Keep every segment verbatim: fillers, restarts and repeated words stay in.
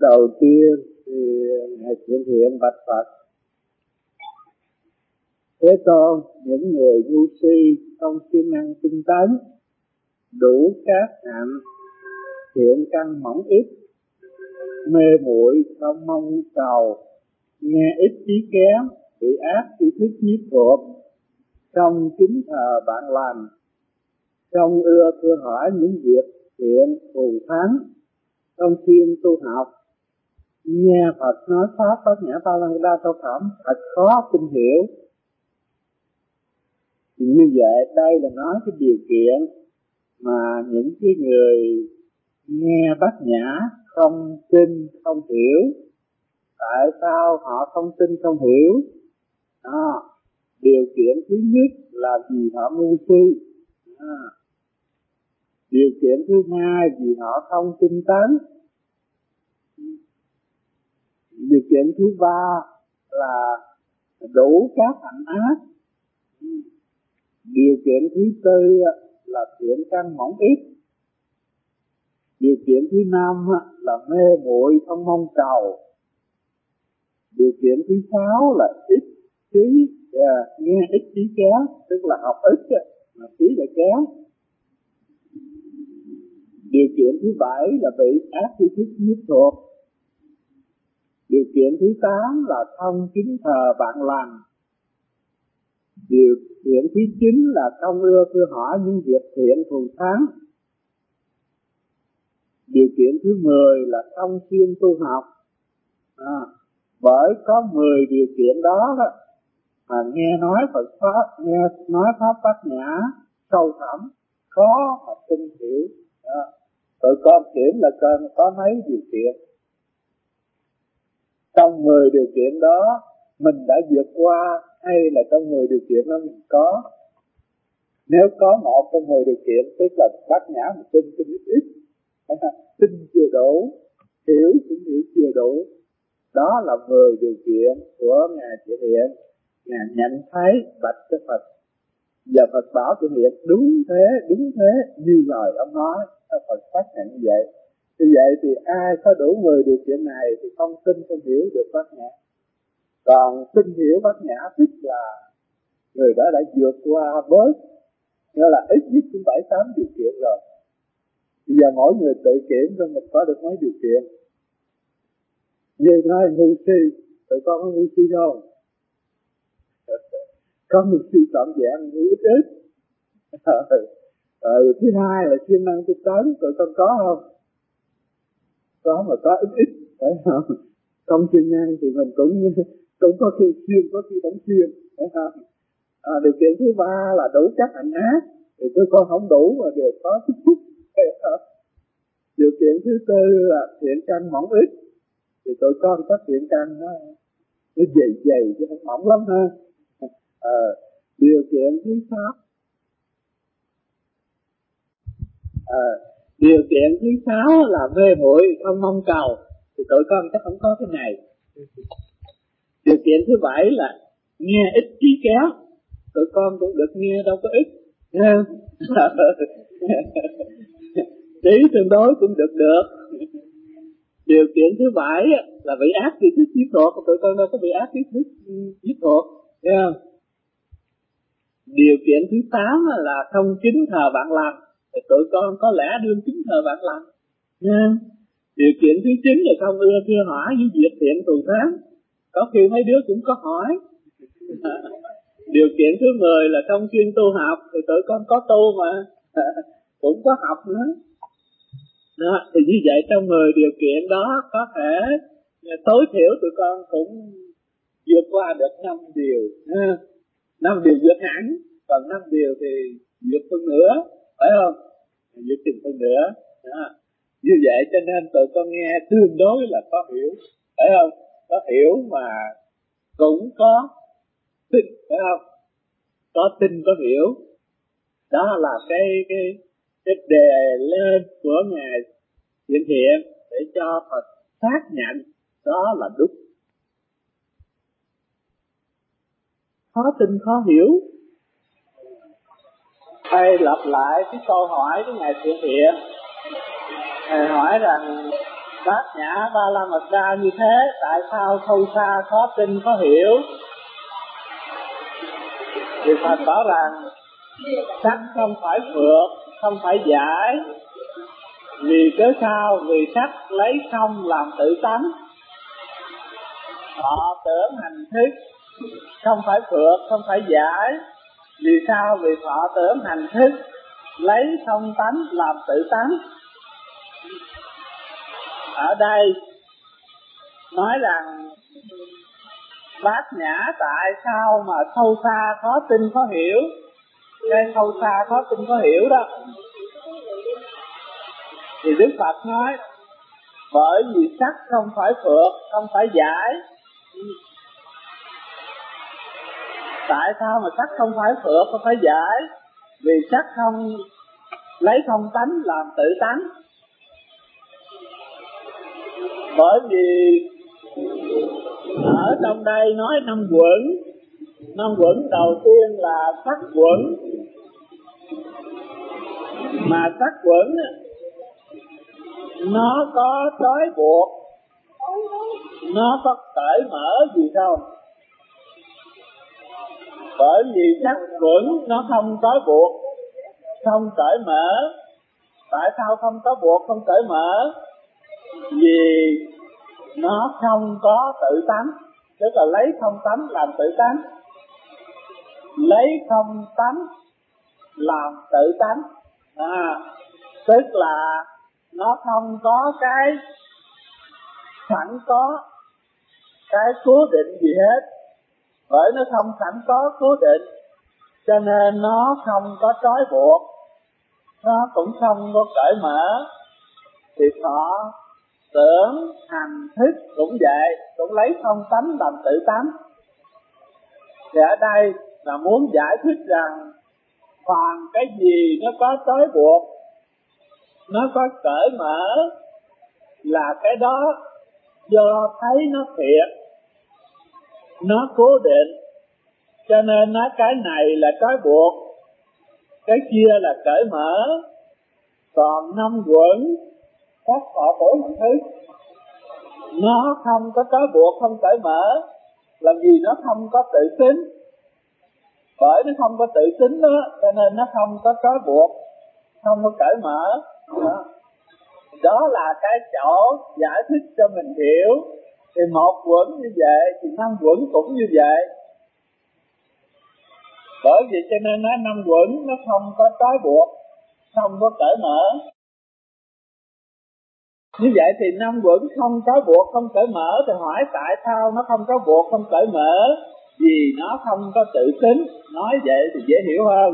Đầu tiên thì Ngài Thiện Hiện bạch Phật: Thế Tôn, những người ngu si không siêng năng tinh tấn, đủ các hạnh, thiện căn mỏng ít, mê muội không mong cầu, nghe ít trí kém, bị ác tri thức nhiếp thuộc, không kính thờ bạn lành, không ưa thưa hỏi những việc thiện thù thắng, không siêng tu học, nghe Phật nói pháp bát nhã ba la đa sâu thẳm thật khó tin hiểu. Thì như vậy đây là nói cái điều kiện mà những cái người nghe bát nhã không tin không hiểu. Tại sao họ không tin không hiểu? À, điều kiện thứ nhất là vì họ ngu si. À, điều kiện thứ hai vì họ không tinh tấn. Điều kiện thứ ba là đủ các hạnh ác. Điều kiện thứ tư là thiện căn mỏng ít. Điều kiện thứ năm là mê muội không mong cầu. Điều kiện thứ sáu là ít trí, yeah, nghe ít trí kém, tức là học ít mà trí là kém. Điều kiện thứ bảy là bị ác tri thức nhiếp thuộc. Điều kiện thứ tám là không kính thờ bạn lành. Điều kiện thứ chín là không ưa thưa hỏi những việc thiện thù thắng. Điều kiện thứ mười là không siêng tu học. À, bởi có mười điều kiện đó, đó mà nghe nói Phật pháp, nghe nói pháp bát nhã sâu thẳm, khó mà tin hiểu. À, tụi con kiểm là con có mấy điều kiện. Trong mười điều kiện đó mình đã vượt qua, hay là trong mười điều kiện đó mình có? Nếu có một trong mười điều kiện tức là bát nhã mình tin tin ít ít, tin chưa đủ, hiểu cũng hiểu chưa đủ. Đó là mười điều kiện của Ngài Thiện Hiện. Ngài nhận thấy bạch cho Phật, và Phật bảo Thiện Hiện đúng thế, đúng thế như lời ông nói. Phật xác nhận như vậy. Như vậy thì ai có đủ mười điều kiện này thì không tin không hiểu được bát nhã. Còn tin hiểu bát nhã tức là người đó đã vượt qua bớt, nghĩa là ít nhất cũng bảy tám điều kiện rồi. Bây giờ mỗi người tự kiểm cho mình có được mấy điều kiện. Như nói ngu si, tụi con có ngu si không? Có ngu si trọn vẹn, ngu ít ít. Ờ, thứ hai là siêng năng tinh tấn, tụi con có không? Có mà có ít ít, phải không? Không siêng năng thì mình cũng cũng có khi siêng, có khi không siêng, phải không? À, điều kiện thứ ba là đủ các hạnh ác, thì tụi con không đủ mà đều có chút chút, phải không? Điều kiện thứ tư là thiện căn mỏng ít, thì tụi con có thiện căn nó nó dày dày chứ không mỏng lắm ha. À, điều kiện thứ sáu à, điều kiện thứ sáu là mê muội không mong cầu, thì tụi con chắc không có cái này. Điều kiện thứ bảy là nghe ít trí kéo, tụi con cũng được nghe đâu có ít, nghe không? Trí tương đối cũng được được. Điều kiện thứ bảy là bị ác tri thức nhiếp thuộc, tụi con đâu có bị ác tri thức nhiếp thuộc, nghe không? Điều kiện thứ tám là không kính thờ bạn lành, thì tụi con có lẽ đương kính thờ bạn lành, nghe không? Điều kiện thứ chín là không ưa thưa hỏi những việc thiện thù thắng, có khi mấy đứa cũng có hỏi. Điều kiện thứ mười là không chuyên tu học, thì tụi con có tu mà, cũng có học nữa. Đó, thì như vậy trong mười điều kiện đó có thể tối thiểu tụi con cũng vượt qua được năm điều. Năm điều vượt hẳn, còn năm điều thì vượt phân nửa, phải không? Vượt chừng phân nửa. Đó. Như vậy cho nên tụi con nghe tương đối là có hiểu, phải không? Có hiểu mà cũng có tin, phải không? Có tin có hiểu. Đó là cái cái cái đề lên của Ngài Thiện Hiện để cho Phật xác nhận đó là đúng. Khó tin khó hiểu. Thầy lặp lại cái câu hỏi của Ngài Thiện Hiện. Thầy hỏi rằng Bát Nhã Ba La Mật Đa như thế, tại sao sâu xa khó tin khó hiểu? Thì Phật bảo rằng sắc không phải phược, không phải giải. Vì cớ sao? Vì sắc lấy không làm tự tánh. Họ tưởng hành thức không phải phược, không phải giải. Vì sao? Vì họ tưởng hành thức lấy không tánh làm tự tánh. Ở đây nói rằng Bát Nhã tại sao mà sâu xa khó tin khó hiểu. Cái sâu xa khó tin khó hiểu đó thì Đức Phật nói bởi vì sắc không phải phược, không phải giải. Tại sao mà sắc không phải phược, không phải giải? Vì sắc không lấy không tánh làm tự tánh. Bởi vì ở trong đây nói năm quẩn. Năm quẩn đầu tiên là sắc quẩn. Mà sắc quẩn nó có trói buộc, nó có cởi mở gì không? Bởi vì sắc quẩn nó không trói buộc, không cởi mở. Tại sao không có buộc, không cởi mở? Vì nó không có tự tánh, tức là lấy không tánh làm tự tánh. Lấy không tánh làm tự tánh à, tức là nó không có cái sẵn có, cái cố định gì hết. Bởi nó không sẵn có cố định, cho nên nó không có trói buộc, nó cũng không có cởi mở. Thì họ tưởng hành thức cũng vậy, cũng lấy không tánh làm tự tánh. Thì ở đây là muốn giải thích rằng phàm cái gì nó có trói buộc, nó có cởi mở, là cái đó do thấy nó thiệt, nó cố định, cho nên nó cái này là trói buộc, cái kia là cởi mở. Còn năm quẩn các họ tưởng hành thức nó không có trói buộc, không cởi mở, là vì nó không có tự tính. Bởi nó không có tự tính đó, cho nên nó không có trói buộc, không có cởi mở đó. Đó là cái chỗ giải thích cho mình hiểu. Thì một quẩn như vậy thì năm quẩn cũng như vậy. Bởi vì cho nên nó năm quẩn nó không có trói buộc, không có cởi mở. Như vậy thì năm quẩn không trói buộc, không cởi mở. Thì hỏi tại sao nó không có buộc, không cởi mở? Vì nó không có tự tính. Nói vậy thì dễ hiểu hơn.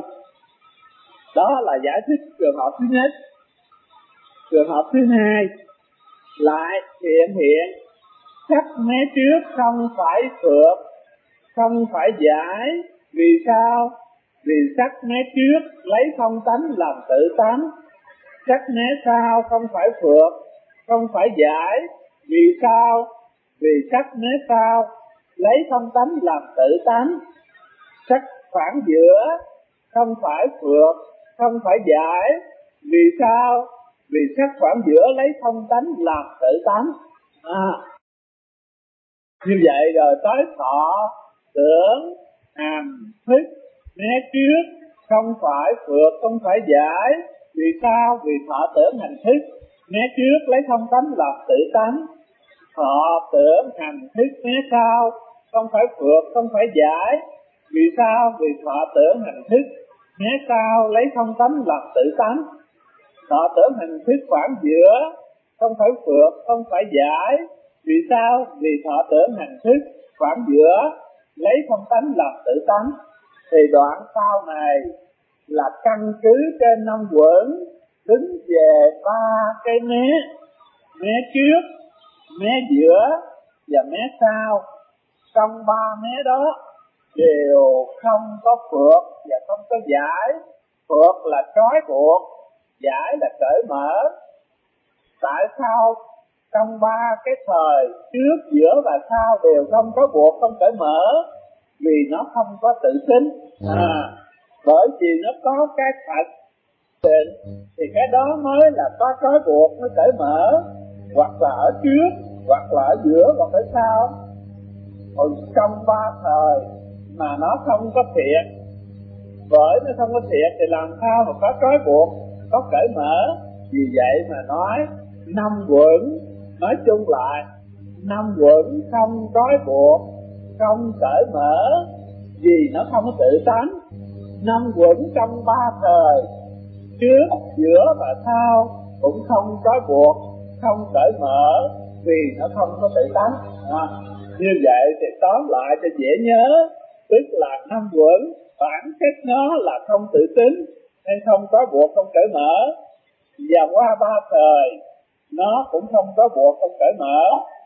Đó là giải thích trường hợp thứ nhất. Trường hợp thứ hai lại hiện hiện sắc mé trước không phải phược, không phải giải. Vì sao? Vì sắc mé trước lấy không tánh làm tự tánh. Sắc mé sau không phải phược, không phải giải. Vì sao? Vì sắc mé sau lấy không tánh làm tự tánh. Sắc khoảng giữa không phải phược, không phải giải. Vì sao? Vì sắc khoảng giữa lấy không tánh làm tự tánh à. Như vậy rồi tới thọ tưởng hành thức mé trước không phải phược, không phải giải. Vì sao? Vì thọ tưởng hành thức mé trước lấy không tánh làm tự tánh. Thọ tưởng hành thức mé sau không phải phược, không phải giải. Vì sao? Vì thọ tưởng hành thức mé sau lấy không tánh làm tự tánh. Thọ tưởng hành thức khoảng giữa không phải phược, không phải giải. Vì sao? Vì thọ tưởng hành thức khoảng giữa lấy không tánh làm tự tánh. Thì đoạn sau này là căn cứ trên năm quẩn, đứng về ba cái mé, mé trước, mé giữa và mé sau. Trong ba mé đó đều không có phược và không có giải. Phược là trói buộc, giải là cởi mở. Tại sao trong ba cái thời trước, giữa và sau đều không có buộc, không cởi mở? Vì nó không có tự tính à. Bởi vì nó có cái thật định thì cái đó mới là có trói buộc, nó cởi mở. hoặc là ở trước, hoặc là ở giữa, hoặc ở sau. Còn trong ba thời mà nó không có thiệt, bởi nó không có thiệt thì làm sao mà có trói buộc, có cởi mở. Vì vậy mà nói năm quẩn, nói chung lại năm quẩn không trói buộc, không cởi mở, vì nó không có tự tánh. Năm quẩn trong ba thời, trước, giữa và sau cũng không trói buộc, không cởi mở, vì nó không có tự tánh. À, như vậy thì tóm lại cho dễ nhớ, tức là năm quẩn bản chất nó là không tự tính, nên không trói buộc, không cởi mở. Và qua ba thời nó cũng không trói buộc, không cởi mở.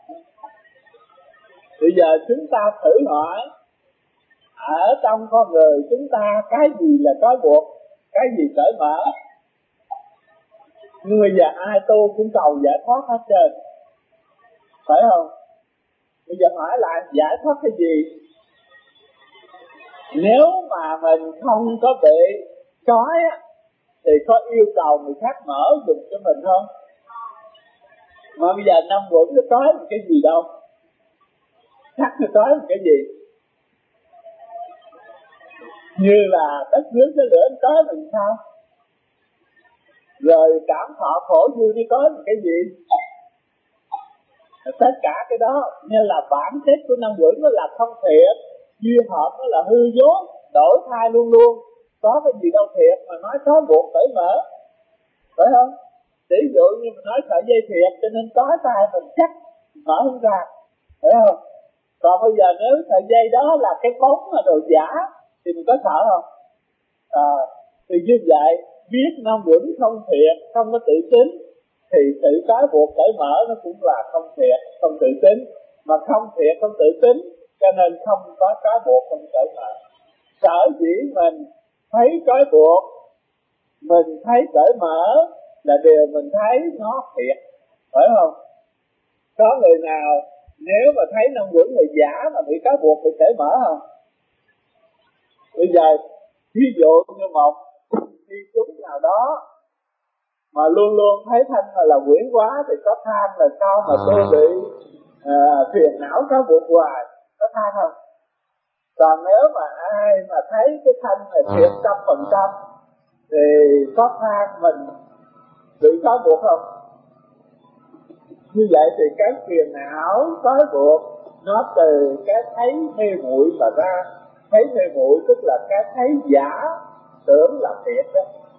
Bây giờ chúng ta thử hỏi, ở trong con người chúng ta cái gì là trói buộc, cái gì cởi mở? Nhưng bây giờ ai tu cũng cầu giải thoát hết trơn, phải không? Bây giờ hỏi lại giải thoát cái gì? Nếu mà mình không có bị trói thì có yêu cầu người khác mở dùng cho mình không? Mà bây giờ năm quẩn nó trói một cái gì đâu, chắc nó trói một cái gì? Như là đất nước nó lửa nó trói mình sao? Rồi cảm thọ khổ vui nó trói một cái gì? Tất cả cái đó nên là bản chất của năm quẩn nó là không thiệt, duyên hợp nó là hư dối, đổi thay luôn luôn. Có cái gì đâu thiệt mà nói trói buộc cởi mở, phải không? Ví dụ như mình nói sợi dây thiệt cho nên trói tay mình chắc mở không ra, phải không? Còn bây giờ nếu sợi dây đó là cái bóng mà đồ giả thì mình có sợ không? À, thì như vậy biết năm quẩn không thiệt, không có tự tính, thì tự trói buộc cởi mở nó cũng là không thiệt, không tự tính. Mà không thiệt, không tự tính cho nên không có trói buộc, không cởi mở. Sở dĩ mình thấy trói buộc, mình thấy cởi mở là điều mình thấy nó thiệt, phải không? Có người nào nếu mà thấy năm quẩn người giả mà bị trói buộc, bị cởi mở không? Bây giờ ví dụ như một thi chúng nào đó mà luôn luôn thấy thanh là, là quyển quá thì có than là sao mà tôi bị à, phiền não có buộc hoài, có than không? Còn nếu mà ai mà thấy cái thanh là thiệt trăm phần trăm thì có than mình bị có buộc không? Như vậy thì cái phiền não có buộc nó từ cái thấy mê muội mà ra. Thấy mê muội tức là cái thấy giả tưởng là thiệt đó.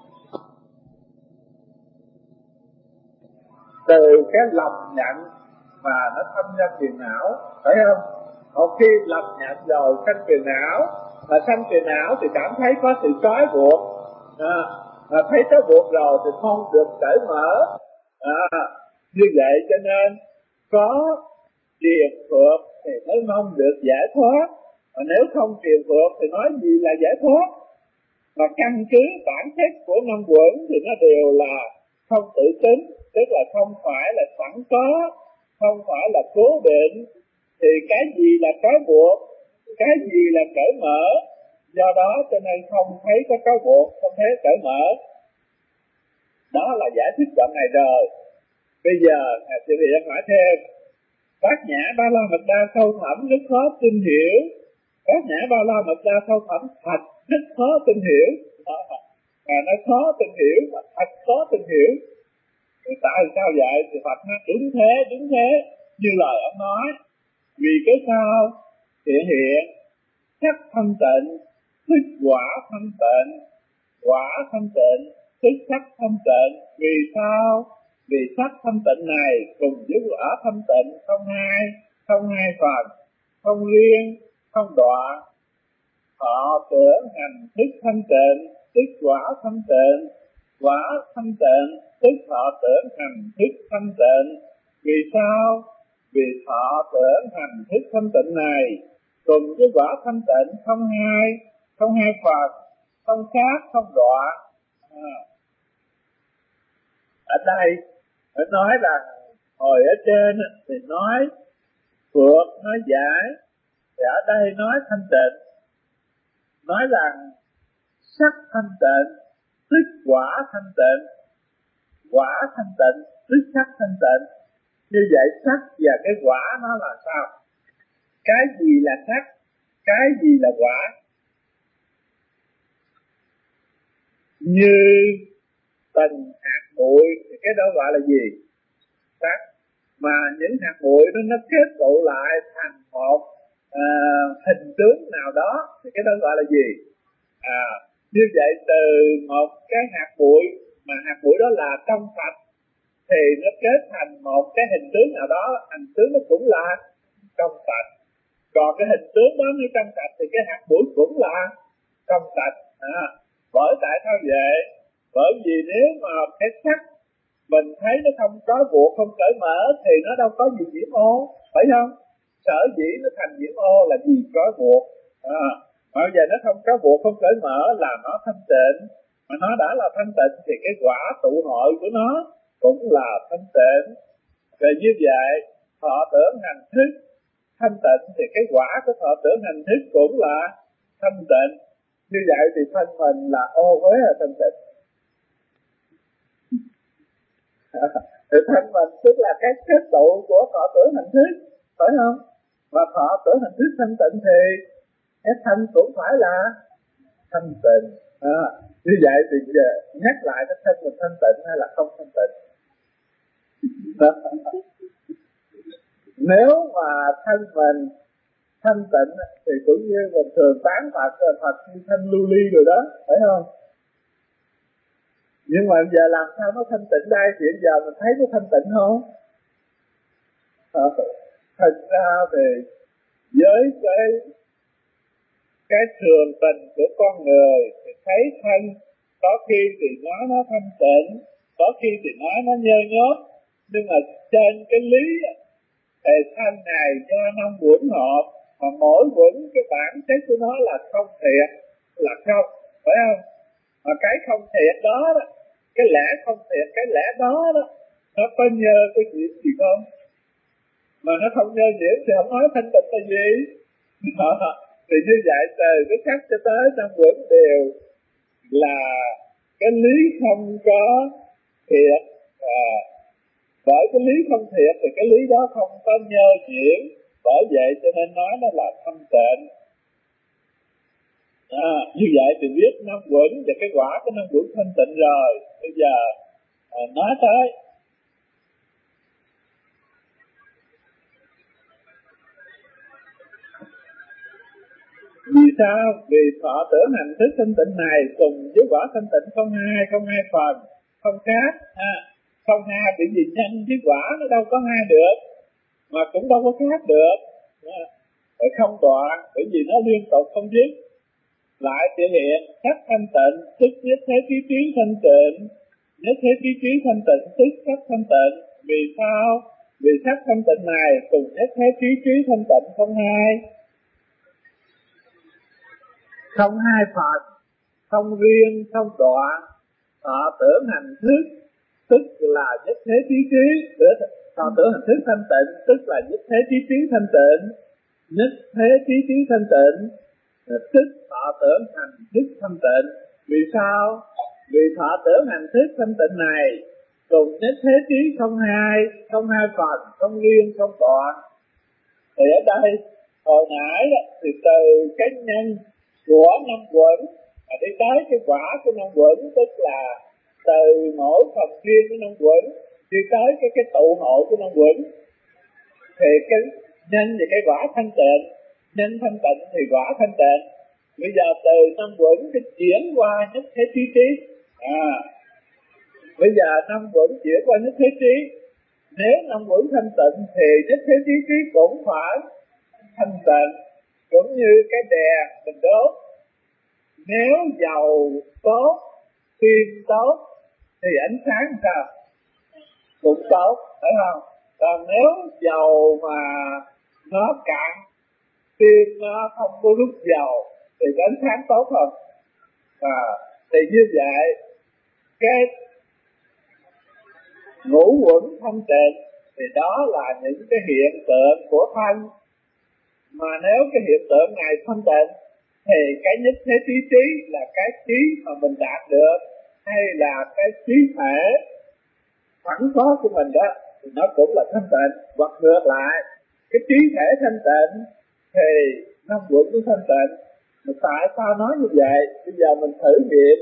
Từ cái lầm nhận mà nó thâm ra phiền não, phải không? Một khi lầm nhận rồi sanh phiền não, mà sanh phiền não thì cảm thấy có sự trói buộc, à, mà thấy trói buộc rồi thì không được cởi mở. À, như vậy cho nên có triền phược thì mới mong được giải thoát, mà nếu không triền phược thì nói gì là giải thoát? Mà căn cứ bản chất của năm quẩn thì nó đều là không tự tính, tức là không phải là sẵn có, không phải là cố định. Thì cái gì là trói buộc, cái gì là cởi mở, do đó cho nên không thấy có trói buộc, không thấy cởi mở. Đó là giải thích đoạn này rồi. Bây giờ thầy sẽ hỏi thêm, Bát Nhã Ba La Mật Đa sâu thẳm rất khó tin hiểu. Bát Nhã Ba La Mật Đa sâu thẳm thật rất khó tin hiểu. À, nó khó tin hiểu mà thật khó tin hiểu. Thì tại sao vậy? Thì Phật nói đúng thế, đúng thế, như lời ông nói. Vì cái sao hiện hiện sắc thanh tịnh, thức quả thanh tịnh, quả thanh tịnh, thức sắc thanh tịnh. Vì sao? Vì sắc thanh tịnh này cùng với quả thanh tịnh không hai, không hai phần, không riêng, không đoạn. Họ tưởng hành thức thanh tịnh, thức quả thanh tịnh, quả thanh tịnh, tức họ tưởng hành thức thanh tịnh. Vì sao? Vì họ tưởng hành thức thanh tịnh này cùng với quả thanh tịnh không hai, không hai phần, không khác, không đoạn. À. Ở đây phải nói rằng hồi ở trên thì nói phược, nói giải, thì ở đây nói thanh tịnh, nói rằng sắc thanh tịnh, tức quả thanh tịnh, quả thanh tịnh, tức sắc thanh tịnh. Như vậy sắc và cái quả nó là sao? Cái gì là sắc? Cái gì là quả? Như từng hạt bụi thì cái đó gọi là gì? Sắc. Mà những hạt bụi đó nó kết tụ lại thành một à, hình tướng nào đó thì cái đó gọi là gì? À, như vậy từ một cái hạt bụi mà hạt bụi đó là trong sạch thì nó kết thành một cái hình tướng nào đó, hình tướng nó cũng là trong sạch. Còn cái hình tướng đó như trong sạch thì cái hạt bụi cũng là trong sạch. À, bởi tại sao vậy? Bởi vì nếu mà cái sắc mình thấy nó không có buộc, không cởi mở thì nó đâu có gì nhiễm ô, phải không? Sở dĩ nó thành nhiễm ô là vì có buộc. À, mà giờ nó không có buộc, không cởi mở là nó thanh tịnh. Mà nó đã là thanh tịnh thì cái quả tụ hội của nó cũng là thanh tịnh. Và như vậy thọ tưởng hành thức thanh tịnh thì cái quả của thọ tưởng hành thức cũng là thanh tịnh. Như vậy thì thân mình là ô uế là thanh tịnh. Thì thân mình tức là cái kết tụ của thọ tưởng hành thức, phải không? Và thọ tưởng hành thức thanh tịnh thì cái thân cũng phải là thanh tịnh. À, như vậy thì giờ nhắc lại cái thân mình thanh tịnh hay là không thanh tịnh? Nếu mà thân mình thanh tịnh thì cũng như mình thường tán Phật, Phật như thanh lưu ly rồi đó, phải không? Nhưng mà giờ làm sao nó thanh tịnh đây? Thì giờ mình thấy nó thanh tịnh không? À, thật ra thì với cái cái thường tình của con người thì thấy thân có khi thì nói nó thanh tịnh, có khi thì nói nó nhơ nhớp, nhưng mà trên cái lý thì thân này do năm quẩn hợp, mà mỗi quẩn cái bản chất của nó là không thiệt, là không, phải không? Mà cái không thiệt đó, đó cái lẽ không thiệt, cái lẽ đó đó nó có nhơ cái gì gì không? Mà nó không nhơ nhiễm thì không nói thanh tịnh là gì? Thì như vậy từ cái sắc cho tới năm quẩn đều là cái lý không có thiệt. À, bởi cái lý không thiệt thì cái lý đó không có nhơ nhiễm, bởi vậy cho nên nói nó là thanh tịnh. À, như vậy thì biết năm quẩn và cái quả của năm quẩn thanh tịnh rồi. Bây giờ à, nói tới vì sao? Vì thọ tưởng hành thức thanh tịnh này cùng với quả thanh tịnh không hai, không hai phần, không khác. À, không hai bởi vì nhân với quả nó đâu có hai được, mà cũng đâu có khác được. À, phải không đoạn bởi vì nó liên tục không dứt. Lại thể hiện sắc thanh tịnh tức nhất thế trí trí thanh tịnh, nhất thế trí trí thanh tịnh tức sắc thanh tịnh. Vì sao? Vì sắc thanh tịnh này cùng nhất thế trí trí thanh tịnh không hai, không hai phần, không riêng, không đoạn. Thọ tưởng hành thức tức là nhất thế trí trí, thọ tưởng hành thức thanh tịnh tức là nhất thế trí trí thanh tịnh, nhất thế trí trí thanh tịnh tức thọ tưởng hành thức thanh tịnh. Vì sao? Vì thọ tưởng hành thức thanh tịnh này cùng nhất thế trí không hai, không hai phần, không riêng, không đoạn. Thì ở đây hồi nãy thì từ cái nhân của năm quẩn mà đi tới cái quả của năm quẩn, tức là từ mỗi phần riêng của năm quẩn đi tới cái cái tụ hội của năm quẩn, thì cái nhân và cái quả thanh tịnh, nhân thanh tịnh thì quả thanh tịnh. Bây giờ từ năm quẩn cái chuyển qua nhất thế trí trí. À, bây giờ năm quẩn chuyển qua nhất thế trí. Nếu năm quẩn thanh tịnh thì nhất thế trí trí cũng phải thanh tịnh. Cũng như cái đèn mình đốt, nếu dầu tốt, pin tốt thì ánh sáng sao? Cũng tốt, phải không? Còn nếu dầu mà nó cạn, pin nó không có rút dầu thì ánh sáng tốt không? À, thì như vậy cái ngũ quẩn thanh tịnh thì đó là những cái hiện tượng của thân. Mà nếu cái hiện tượng này thanh tịnh thì cái nhất thế trí trí là cái trí mà mình đạt được, hay là cái trí thể sẵn có của mình đó, thì nó cũng là thanh tịnh. Hoặc ngược lại, cái trí thể thanh tịnh thì năm quẩn cũng thanh tịnh. Mà tại sao nói như vậy? Bây giờ mình thử nghiệm.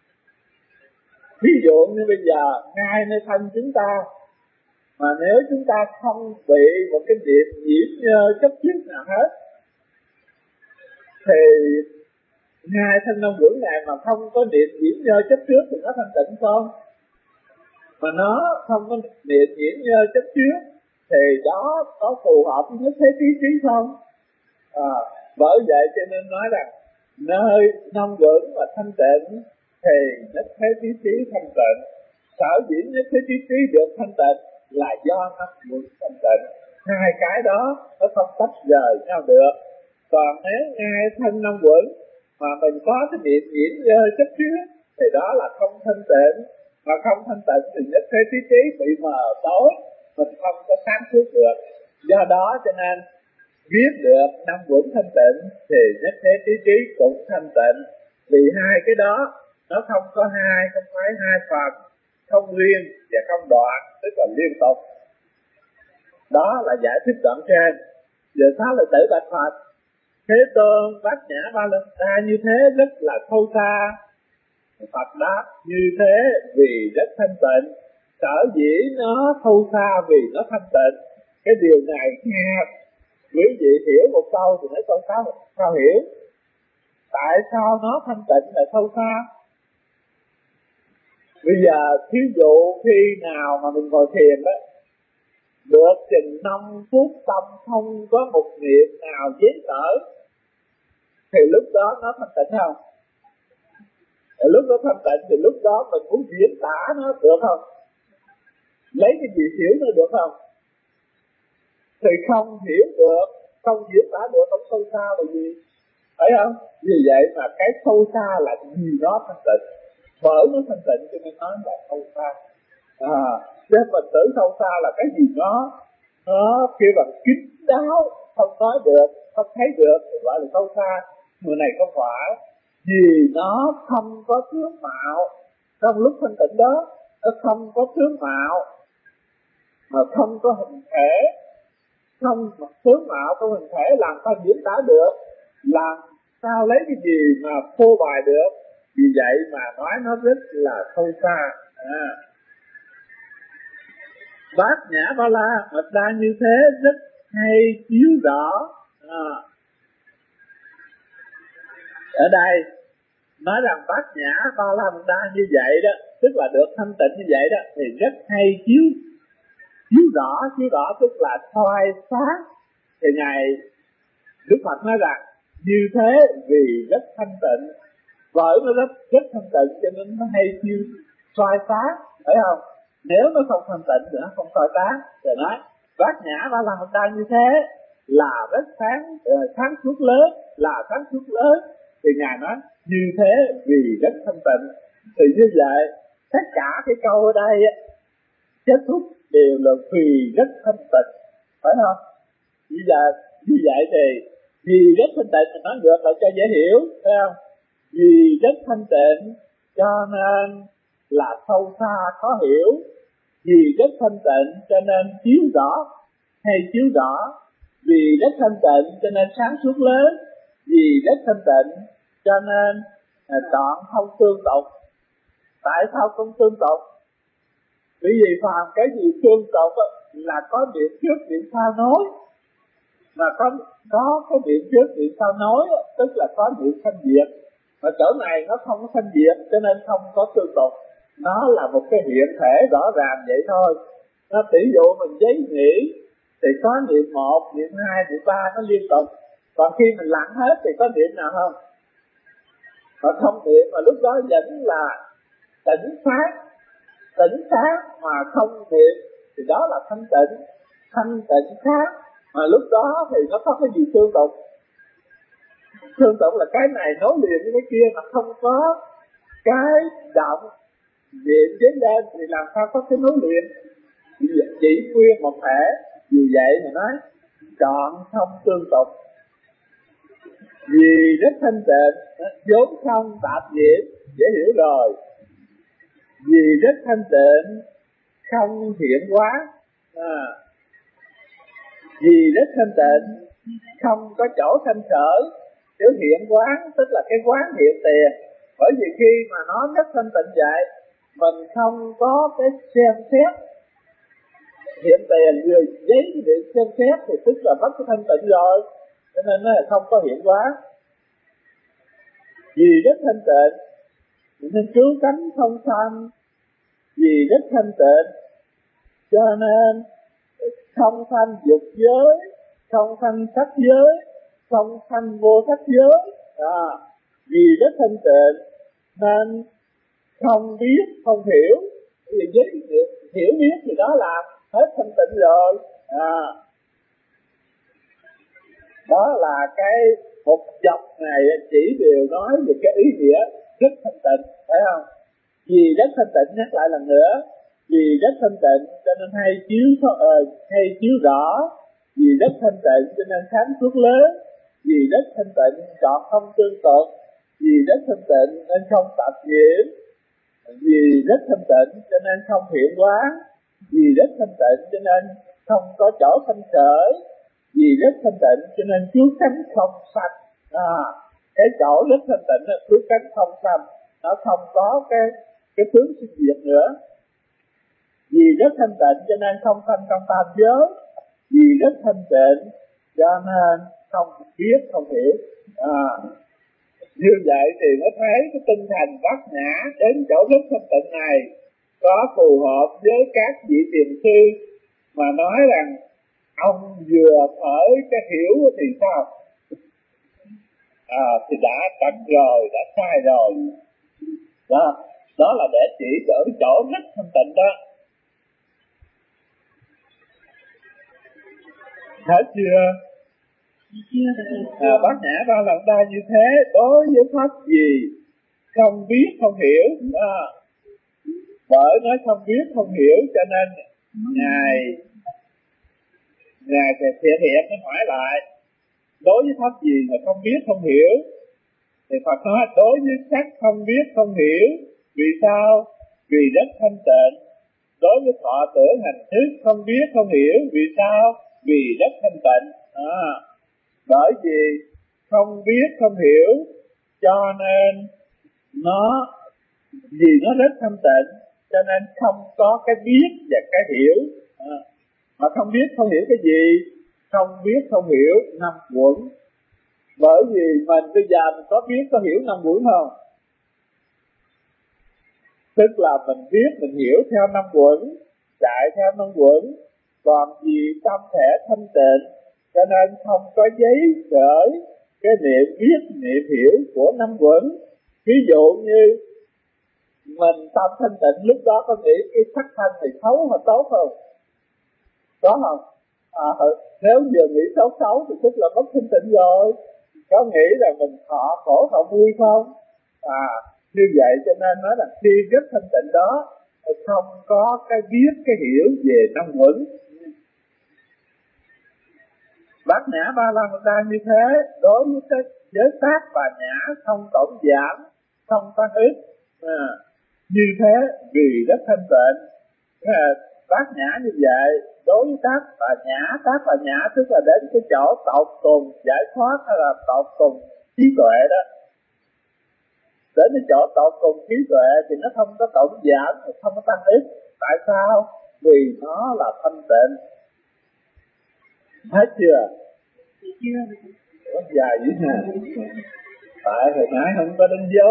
Ví dụ như bây giờ ngay nơi thân chúng ta, mà nếu chúng ta không bị một cái niệm nhiễm nhơ chấp trước nào hết, thì ngay thân năm quẩn này mà không có niệm nhiễm nhơ chấp trước thì nó thanh tịnh không? Mà nó không có niệm nhiễm nhơ chấp trước thì đó có phù hợp với nhất thế trí trí không? À, bởi vậy cho nên nói rằng nơi năm quẩn và thanh tịnh thì nhất thế trí trí thanh tịnh. Sở dĩ nhất thế trí trí được thanh tịnh là do năm quẩn thanh tịnh. Hai cái đó nó không tách rời nhau được. Còn nếu ngay thân năm quẩn mà mình có cái niệm nhiễm nhơ chấp trước thì đó là không thanh tịnh. Mà không thanh tịnh thì nhất thế trí trí bị mờ tối, mình không có sáng suốt được. Do đó cho nên biết được năm quẩn thanh tịnh thì nhất thế trí trí cũng thanh tịnh. Vì hai cái đó nó không có hai, không phải hai phần, không nguyên và không đoạn, tức là liên tục. Đó là giải thích đoạn trên. Giờ sao lại tử bạch Phật? Thế Tôn Bát Nhã Ba La Đa như thế rất là sâu xa. Phật đáp như thế vì rất thanh tịnh. Sở dĩ nó sâu xa vì nó thanh tịnh. Cái điều này nghe quý vị hiểu một câu thì nói sâu xa sao hiểu. Tại sao nó thanh tịnh là sâu xa? Bây giờ thí dụ khi nào mà mình ngồi thiền đó, được chừng năm phút tâm không có một niệm nào dấy khởi, thì lúc đó nó thanh tịnh không? Thì lúc đó thanh tịnh thì lúc đó mình muốn diễn tả nó được không? Lấy cái gì hiểu nó được không? Thì không hiểu được, không diễn tả được, không sâu xa là gì? Phải không? Vì vậy mà cái sâu xa là gì đó thanh tịnh. Bởi nó thanh tịnh cho nên nói là sâu xa. À, chứ mình tưởng sâu xa là cái gì đó nó kêu bằng kín đáo, không nói được, không thấy được thì gọi là sâu xa. Người này không phải, vì nó không có tướng mạo. Trong lúc thanh tịnh đó nó không có tướng mạo, mà không có hình thể. Không một tướng mạo, không hình thể làm sao diễn tả được, làm sao lấy cái gì mà phô bày được. Vì vậy mà nói nó rất là sâu xa. À. Bát Nhã Ba La Mật Đa như thế rất hay chiếu rõ. À. Ở đây nói rằng Bát Nhã Ba La Mật Đa như vậy đó, tức là được thanh tịnh như vậy đó, thì rất hay chiếu chiếu rõ, chiếu rõ tức là soi sáng. Thì ngài Đức Phật nói rằng như thế vì rất thanh tịnh, bởi nó rất rất thanh tịnh cho nên nó hay chiếu soi sáng, phải không? Nếu nó không thanh tịnh thì nó không soi sáng. Rồi nói Bát Nhã Ba La Mật Đa như thế là rất sáng, sáng suốt lớn, là sáng suốt lớn. Thì ngài nói như thế vì rất thanh tịnh. Thì như vậy tất cả cái câu ở đây kết thúc đều là vì rất thanh tịnh, phải không? Bây giờ như vậy thì vì rất thanh tịnh thì nói ngược lại cho dễ hiểu, phải không? Vì rất thanh tịnh cho nên là sâu xa khó hiểu. Vì rất thanh tịnh cho nên chiếu rõ hay chiếu rõ. Vì rất thanh tịnh cho nên sáng suốt lớn. Vì rất thanh tịnh cho nên chọn không tương tục. Tại sao không tương tục? Bởi vì phàm cái gì tương tục là có điểm trước điểm sau nối. Mà có có cái điểm trước điểm sau nối tức là có điểm sanh diệt. Mà chỗ này nó không có sanh diệt cho nên không có tương tục. Nó là một cái hiện thể rõ ràng vậy thôi. Nó tỷ dụ mình giấy nghĩ thì có niệm một, niệm hai, niệm ba nó liên tục. Còn khi mình lặng hết thì có niệm nào không? Mà không niệm mà lúc đó vẫn là tỉnh sáng, tỉnh sáng mà không niệm thì đó là thanh tịnh, thanh tịnh sáng. Mà lúc đó thì nó có cái gì tương tục? Tương tục là cái này nối liền với cái kia mà không có cái động niệm đến lên thì làm sao có cái nối liền? Chỉ nguyên một thể. Vì vậy mà nói chọn không tương tục. Vì rất thanh tịnh, vốn không tạp nhiễm, dễ hiểu rồi. Vì rất thanh tịnh, không hiện hóa, À, vì rất thanh tịnh, không có chỗ sanh sở. Tiểu hiện quán tức là cái quán hiện tiền. Bởi vì khi mà nó rất thanh tịnh vậy, mình không có cái xem xét hiện tiền người giấy để xem xét thì tức là mất cái thanh tịnh rồi, cho nên nó là không có hiện quán. Vì rất thanh tịnh nên cứu cánh không sanh, vì rất thanh tịnh cho nên không sanh dục giới, không sanh sắc giới, không sanh vô sắc giới. À, vì rất thanh tịnh nên không biết không hiểu. Vì giới hiểu, hiểu biết thì đó là hết thanh tịnh rồi. À, đó là cái một dọc này chỉ đều nói về cái ý nghĩa rất thanh tịnh, phải không? Vì rất thanh tịnh, nhắc lại lần nữa, vì rất thanh tịnh cho nên hay chiếu uh, hay chiếu rõ, vì rất thanh tịnh cho nên sáng suốt lớn, vì rất thanh tịnh chọn không tương tự, vì rất thanh tịnh nên không tạp nhiễm, vì rất thanh tịnh cho nên không hiện hóa, vì rất thanh tịnh cho nên không có chỗ sanh khởi, vì rất thanh tịnh cho nên cứu cánh không sanh. À, cái chỗ rất thanh tịnh là cứu cánh không sanh, nó không có cái cái tướng sinh diệt nữa. Vì rất thanh tịnh cho nên không sanh trong tam giới, vì rất thanh tịnh cho nên không biết không hiểu. À, như vậy thì mới thấy cái tinh thần bát nhã đến chỗ rất thanh tịnh này có phù hợp với các vị tiền sư mà nói rằng ông vừa khởi cái hiểu thì sao? À, thì đã chậm rồi, đã sai rồi. Đó, đó là để chỉ ở chỗ rất thanh tịnh đó. Hết chưa? À, bát nhã ba lần đa như thế, đối với pháp gì không biết không hiểu. À, bởi nói không biết không hiểu cho nên ngài ngài thiện hiện mới hỏi lại, đối với pháp gì mà không biết không hiểu? Thì Phật nói đối với sắc không biết không hiểu. Vì sao? Vì rất thanh tịnh. Đối với thọ tưởng hành thức không biết không hiểu. Vì sao? Vì rất thanh tịnh. À, bởi vì không biết không hiểu cho nên nó vì nó rất thanh tịnh cho nên không có cái biết và cái hiểu. À, mà không biết không hiểu cái gì? Không biết không hiểu năm quẩn. Bởi vì mình bây giờ mình có biết có hiểu năm quẩn không? Tức là mình biết mình hiểu theo năm quẩn, chạy theo năm quẩn. Còn vì tâm thể thanh tịnh cho nên không có giấy gửi cái niệm biết niệm hiểu của năm quẩn. Ví dụ như mình tâm thanh tịnh lúc đó có nghĩ cái sắc thanh thì xấu hay tốt không? Có không? À, nếu giờ nghĩ xấu xấu thì tức là mất thanh tịnh rồi. Có nghĩ là mình thọ khổ thọ vui không? À, như vậy cho nên nói là khi rất thanh tịnh đó không có cái biết cái hiểu về năm quẩn. Bát nhã ba la mật đa như thế, đối với cái giới sát và nhã không tổn giảm, không tăng ít. À, như thế vì rất thanh tịnh. À, bát nhã như vậy, đối với tác và nhã, tác và nhã tức là đến cái chỗ tột cùng giải thoát hay là tột cùng trí tuệ đó. Đến cái chỗ tột cùng trí tuệ thì nó không có tổn giảm, không có tăng ít. Tại sao? Vì nó là thanh tịnh. Hết chưa? Rất dài dữ nha. Tại hồi nãy không có đánh dấu.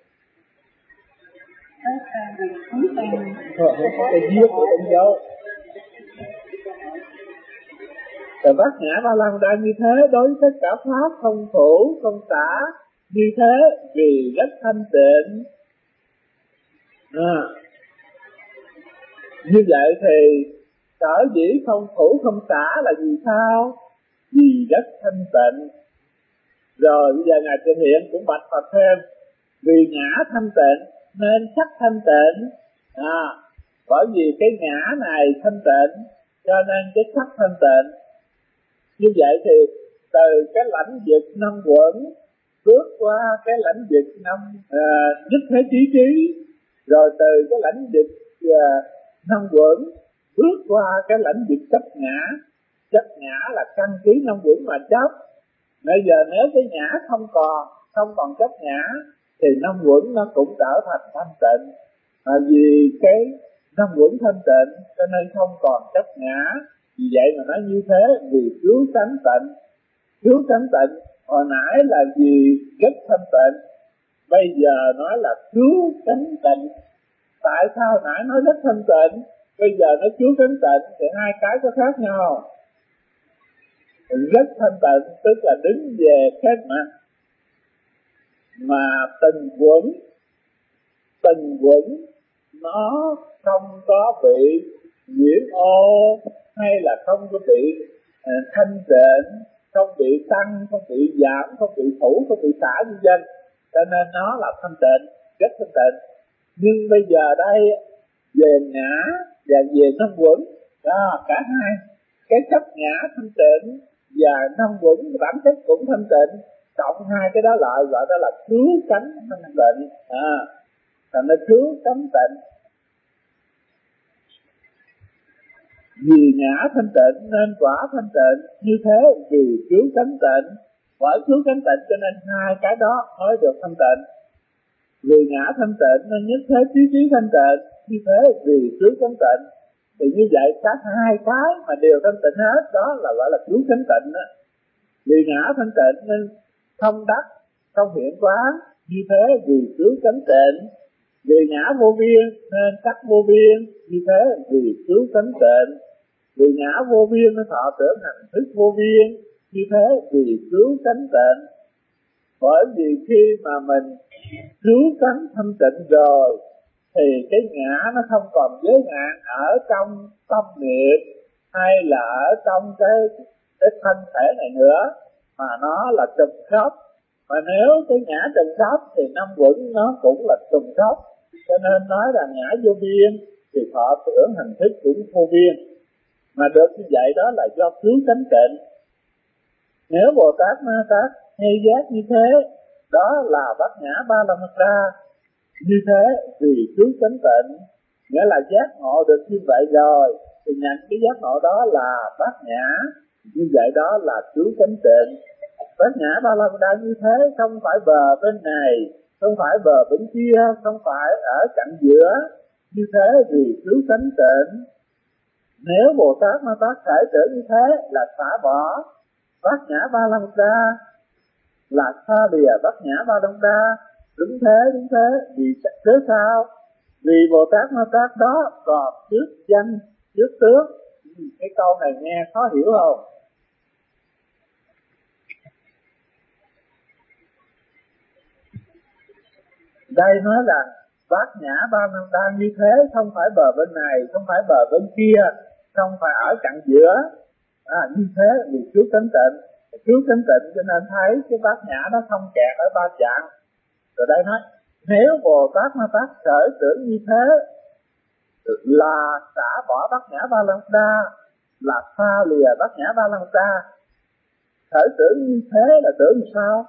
Không, không có cái viết của đánh dấu. Rồi bát nhã ba la mật đa như thế, đối với tất cả pháp không thủ không xả như thế vì rất thanh tịnh. À, như vậy thì sở dĩ không thủ không xả là vì sao? Vì rất thanh tịnh. Rồi bây giờ ngài Trần Hiện cũng bạch Phật thêm, vì ngã thanh tịnh nên sắc thanh tịnh. À, bởi vì cái ngã này thanh tịnh cho nên cái sắc thanh tịnh. Như vậy thì từ cái lãnh vực năm quẩn bước qua cái lãnh vực năm à, nhất thế trí trí, rồi từ cái lãnh vực à, năm quẩn bước qua cái lãnh vực chấp ngã. Chấp ngã là căn cứ năm quẩn mà chấp. Bây giờ nếu cái ngã không còn, không còn chấp ngã thì năm quẩn nó cũng trở thành thanh tịnh. À, vì cái năm quẩn thanh tịnh cho nên không còn chấp ngã. Vì vậy mà nói như thế, vì cứu cánh tịnh. Cứu cánh tịnh hồi nãy là vì rất thanh tịnh, bây giờ nói là cứu cánh tịnh. Tại sao hồi nãy nói rất thanh tịnh, bây giờ nó cứu cánh tịnh thì hai cái có khác nhau. Rất thanh tịnh tức là đứng về khép mặt, mà tình quẩn, tình quẩn nó không có bị nhiễm ô, hay là không có bị uh, thanh tịnh, không bị tăng, không bị giảm, không bị thủ, không bị xả nhân dân, cho nên nó là thanh tịnh, rất thanh tịnh. Nhưng bây giờ đây về ngã và về năm quẩn, đó cả hai, cái chấp ngã thanh tịnh và năm quẩn bản chất cũng thanh tịnh, cộng hai cái đó lại gọi đó là cứu cánh thanh tịnh. À, thành nó cứu cánh tịnh. Vì ngã thanh tịnh nên quả thanh tịnh, như thế vì cứu cánh tịnh, bởi cứu cánh tịnh cho nên hai cái đó mới được thanh tịnh. Vì ngã thanh tịnh nên nhất thế trí trí thanh tịnh, như thế vì cứu cánh tịnh. Thì như vậy cả hai cái mà đều thanh tịnh hết, đó là gọi là cứu cánh tịnh đó. Vì ngã thanh tịnh nên không đắc, không hiện quán, như thế vì cứu cánh tịnh. Vì ngã vô biên nên sắc vô biên, như thế vì cứu cánh tịnh. Vì ngã vô biên nó thọ tưởng hành thức vô biên, như thế vì cứu cánh tịnh. Bởi vì khi mà mình cứu cánh thanh tịnh rồi thì cái ngã nó không còn giới hạn ở trong tâm niệm hay là ở trong cái cái thân thể này nữa, mà nó là trùm khắp. Mà nếu cái ngã trùm khắp thì năm quẩn nó cũng là trùm khắp, cho nên nói là ngã vô biên thì thọ tưởng hành thức cũng vô biên. Mà được như vậy đó là do cứu cánh tịnh. Nếu Bồ Tát Ma Tát hay giác như thế, đó là bát nhã ba la mật đa, như thế vì cứu cánh tịnh. Nghĩa là giác ngộ được như vậy rồi thì nhận cái giác ngộ đó là bát nhã, như vậy đó là cứu cánh tịnh. Bát nhã ba la mật đa như thế không phải bờ bên này, không phải bờ bên kia, không phải ở cạnh giữa, như thế vì cứu cánh tịnh. Nếu Bồ Tát Ma Tát thể tưởng như thế là xả bỏ bát nhã ba la mật đa, là xa lìa bát nhã ba la mật đa. Đúng thế, đúng thế. Vì cớ sao? Vì Bồ Tát Ma Tát đó còn trước danh, trước tướng. Cái câu này nghe khó hiểu không? Đây nói là bát nhã ba la mật đa như thế không phải bờ bên này, không phải bờ bên kia, không phải ở cạnh giữa. À, như thế vì cứu cánh tịnh. Cứu cánh tịnh cho nên thấy cái bát nhã nó không kẹt ở ba chạng. Rồi đây nói nếu Bồ Tát Ma Tát sở tưởng như thế là xả bỏ bát nhã ba la mật đa, là xa lìa bát nhã ba la mật đa. Sở tưởng như thế là tưởng như sao?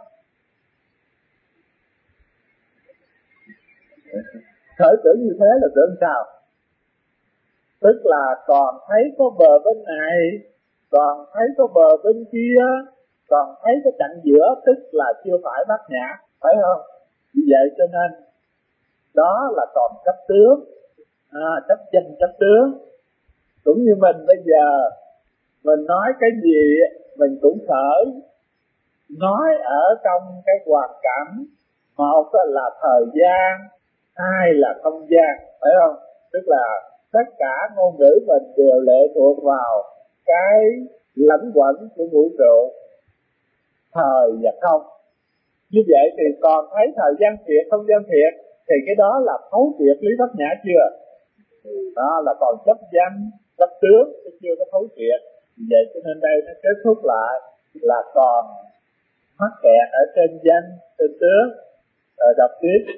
Sở tưởng như thế là tưởng sao? Tức là còn thấy có bờ bên này, còn thấy có bờ bên kia, còn thấy cái cạnh giữa, tức là chưa phải bát nhã, phải không? Vì vậy cho nên đó là còn chấp tướng, à, chấp danh chấp tướng. Cũng như mình bây giờ mình nói cái gì mình cũng sợ nói ở trong cái hoàn cảnh, một là thời gian, hai là không gian, phải không? Tức là tất cả ngôn ngữ mình đều lệ thuộc vào cái lãnh quẩn của vũ trụ thời và không. Như vậy thì còn thấy thời gian thiệt, không gian thiệt, thì cái đó là thấu triệt lý bát nhã chưa? Đó là còn chấp danh, chấp tướng, chứ chưa có thấu triệt. Vậy cho nên đây nó kết thúc lại là còn mắc kẹt ở trên danh, trên tướng. Rồi đọc tiếp.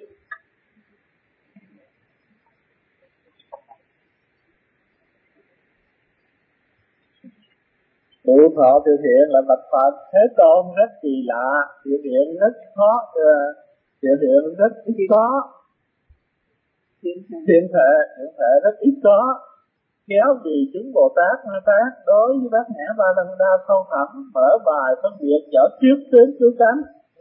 Tụ thọ thực hiện là bạch Phật Thế Tôn rất kỳ lạ, thực hiện rất khó, thực hiện rất ít có, thiện thể, thiện thể rất ít có. kéo vì chúng Bồ Tát Ma Tát đối với Bát Nhã Ba La Mật Đa sâu thẳm, mở bài phân biệt chỗ trước tướng cứu cánh.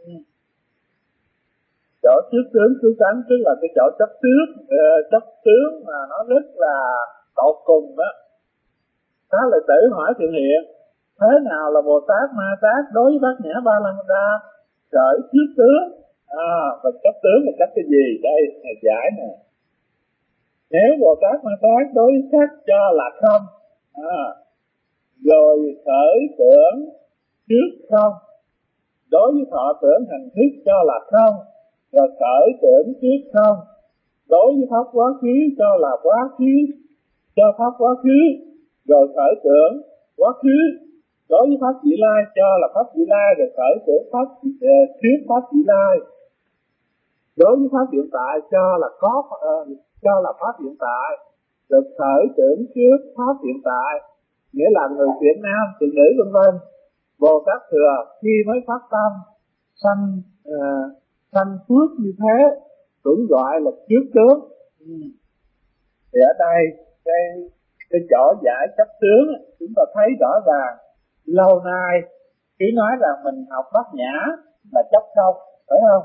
Chỗ trước tướng cứu cánh tức là cái chỗ chấp tướng, chấp tướng mà nó rất là tột cùng đó. Đó là tự hỏi thiện hiện, thế nào là Bồ Tát Ma Tát đối với Bát Nhã Ba La Mật Đa khởi trước tướng? À, và chấp tướng là chấp cái gì? Đây, thầy giải nè. Nếu Bồ Tát Ma Tát đối với sắc cho là không, à, rồi khởi tưởng trước không, đối với thọ tưởng hành thức cho là không, rồi khởi tưởng trước không, đối với pháp quá khứ cho là quá khứ, cho pháp quá khứ, rồi khởi tưởng quá khứ, đối với pháp vị lai cho là pháp vị lai, rồi khởi tưởng pháp uh, trước pháp vị lai, đối với pháp hiện tại cho là có uh, cho là pháp hiện tại, rồi khởi tưởng trước pháp hiện tại, nghĩa là người Việt Nam, phụ nữ vân vân. Bồ Tát Thừa khi mới phát tâm sanh uh, sanh phước như thế cũng gọi là trước tướng. Ừ. Thì ở đây cái cái chỗ giải chấp tướng chúng ta thấy rõ ràng, lâu nay cứ nói rằng mình học Bát Nhã là chấp không, phải không?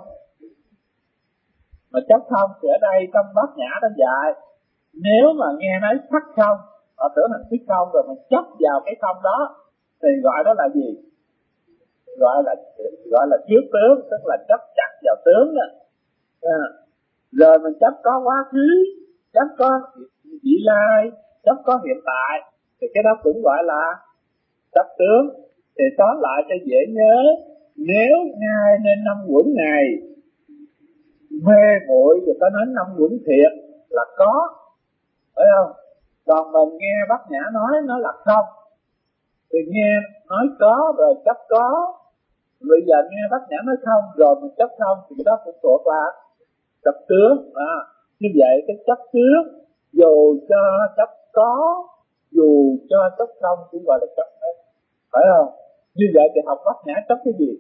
Mà chấp không thì ở đây trong Bát Nhã đã dạy, nếu mà nghe nói sắc không, họ tưởng thành thức không, rồi mình chấp vào cái không đó thì gọi đó là gì? Gọi là gọi là trước tướng, tức là chấp chặt vào tướng đó. À, rồi mình chấp có quá khứ, chấp có vị lai, chấp có hiện tại, thì cái đó cũng gọi là chấp tướng. Thì tóm lại cho dễ nhớ, nếu ngay nên năm quẩn này mê muội rồi ta nói năm quẩn thiệt là có, phải không? Còn mình nghe Bát Nhã nói nó là không, thì nghe nói có rồi chấp có, bây giờ nghe Bát Nhã nói không rồi mình chấp không, thì cái đó cũng thuộc là chấp tướng. À, như vậy cái chấp tướng dù cho chấp có, dù cho chấp không cũng gọi là chấp hết, phải không? Như vậy thì học Bát Nhã chấp cái gì?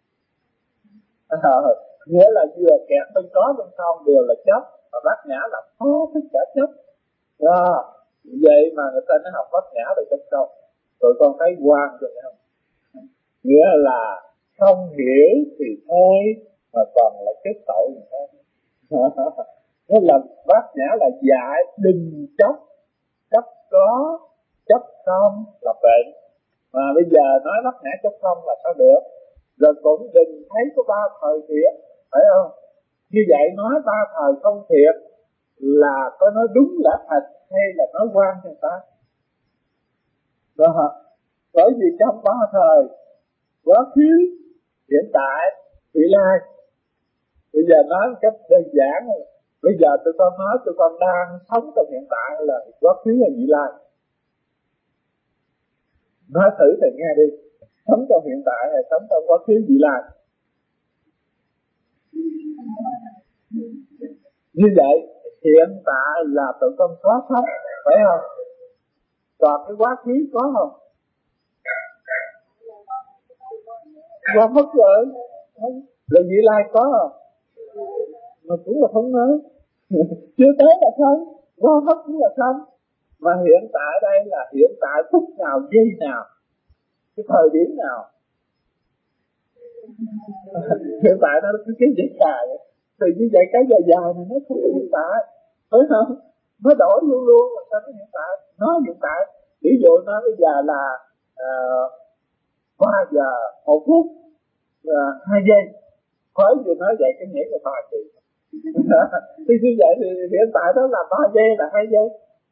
À, nghĩa là vừa kẹt bên có bên không đều là chấp, và Bát Nhã là có tất cả chấp. À, vậy mà người ta nói học Bát Nhã là chấp không, tụi con thấy quan rồi không? Nghĩa là không hiểu thì thôi mà còn là kết tội người ta. Nghĩa là Bát Nhã là dạy đừng chấp, chấp có, chấp không là bệnh. Mà bây giờ nói Bát Nhã chấp không là sao được? Rồi cũng đừng thấy có ba thời thiệt, phải không? Như vậy nói ba thời không thiệt là có nói đúng là thật hay là nói quan cho người ta? Đó. Bởi vì trong ba thời quá khứ, hiện tại, vị lai, bây giờ nói một cách đơn giản, bây giờ tụi con nói tụi con đang sống trong hiện tại là quá khứ là vị lai. Nói thử thì nghe đi, sống trong hiện tại hay sống trong quá khứ vị lai? Như vậy hiện tại là tụi con có sống, phải không? Còn cái quá khứ có không? Qua mất rồi. Rồi vị lai có không? Mà cũng là không nói. Chưa tới là không, qua mất cũng là không. Mà hiện tại đây là hiện tại phút nào, giây nào, cái thời điểm nào. Hiện tại nó cứ cái dài dài, thì như vậy cái dài dài này nó không hiện tại, phải không? Nó đổi luôn luôn là sao nó hiện tại. Nó hiện tại, ví dụ nó bây giờ là ba uh, giờ một phút hai uh, giây, khỏi vừa nói vậy cái nghĩa là ba gì. Thì như vậy thì hiện tại đó là ba giây là hai giây.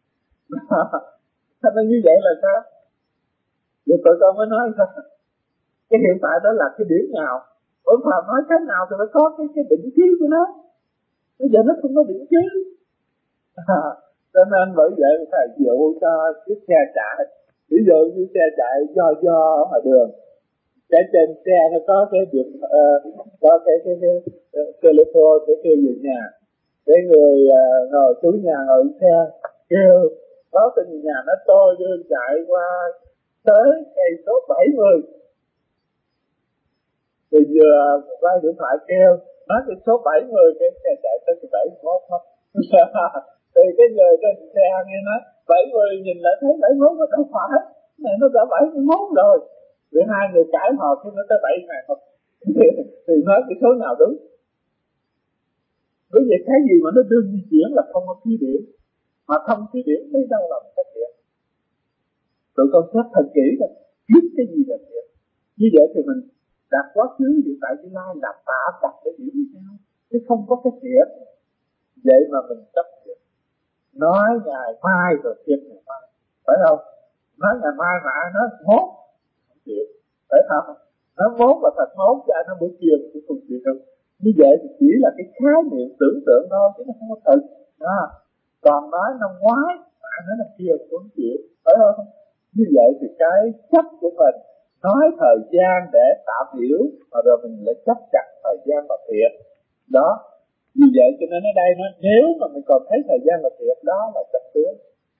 Thế nên như vậy là sao? Rồi tụi con mới nói sao? Cái hiện tại đó là cái điểm nào? Ủa mà nói cái nào thì phải có cái, cái định kiến của nó. Bây giờ nó không có định kiến. À, cho nên bởi vậy thầy dụ cho chiếc xe chạy. Ví dụ như xe chạy do do ở ngoài đường, cái trên xe nó có cái điện uh, có cái cái cái, cái telephone để kêu về nhà. Cái người uh, ngồi xuống nhà ngồi xe kêu báo tin nhà nó tôi đưa chạy qua tới cây số bảy mươi. Thì vừa quay điện thoại kêu nói cái số bảy mươi, cái xe chạy tới cái bảy mươi mốt thôi. Thì cái người trên xe nghe nói bảy mươi nhìn lại thấy bảy mươi mốt nó đâu phải, này nó đã bảy mươi mốt rồi. Vì hai người cãi họp chứ nó tới bảy ngày không. Thì nói cái số nào đúng. Bởi vì cái gì mà nó đương di chuyển là không có khí điểm, mà không khí điểm lấy đâu là một cái thiện. Tụi con xét thật kỹ rồi, biết cái gì là thiện. Như vậy thì mình đặt quá khứ hiện tại tương lai là tạm đặt để hiểu với nhau, chứ không có cái thiện. Vậy mà mình chấp thiện, nói ngày mai rồi thiện ngày mai, phải không? Nói ngày mai mà ai nói mốt không chịu, phải không? Nói mốt là thật mốt, cho ai nói buổi chiều cũng không chịu đâu. Như vậy thì chỉ là cái khái niệm tưởng tượng thôi, chứ nó không có thật. Đó. Còn nói năm ngoái, ai nói năm kia cũng không chịu, phải không? Như vậy thì cái chấp của mình nói thời gian để tạm hiểu, mà rồi mình lại chấp chặt thời gian và thiện. Đó. Vì vậy cho nên ở đây nó nếu mà mình còn thấy thời gian và thiện, đó là chấp tướng.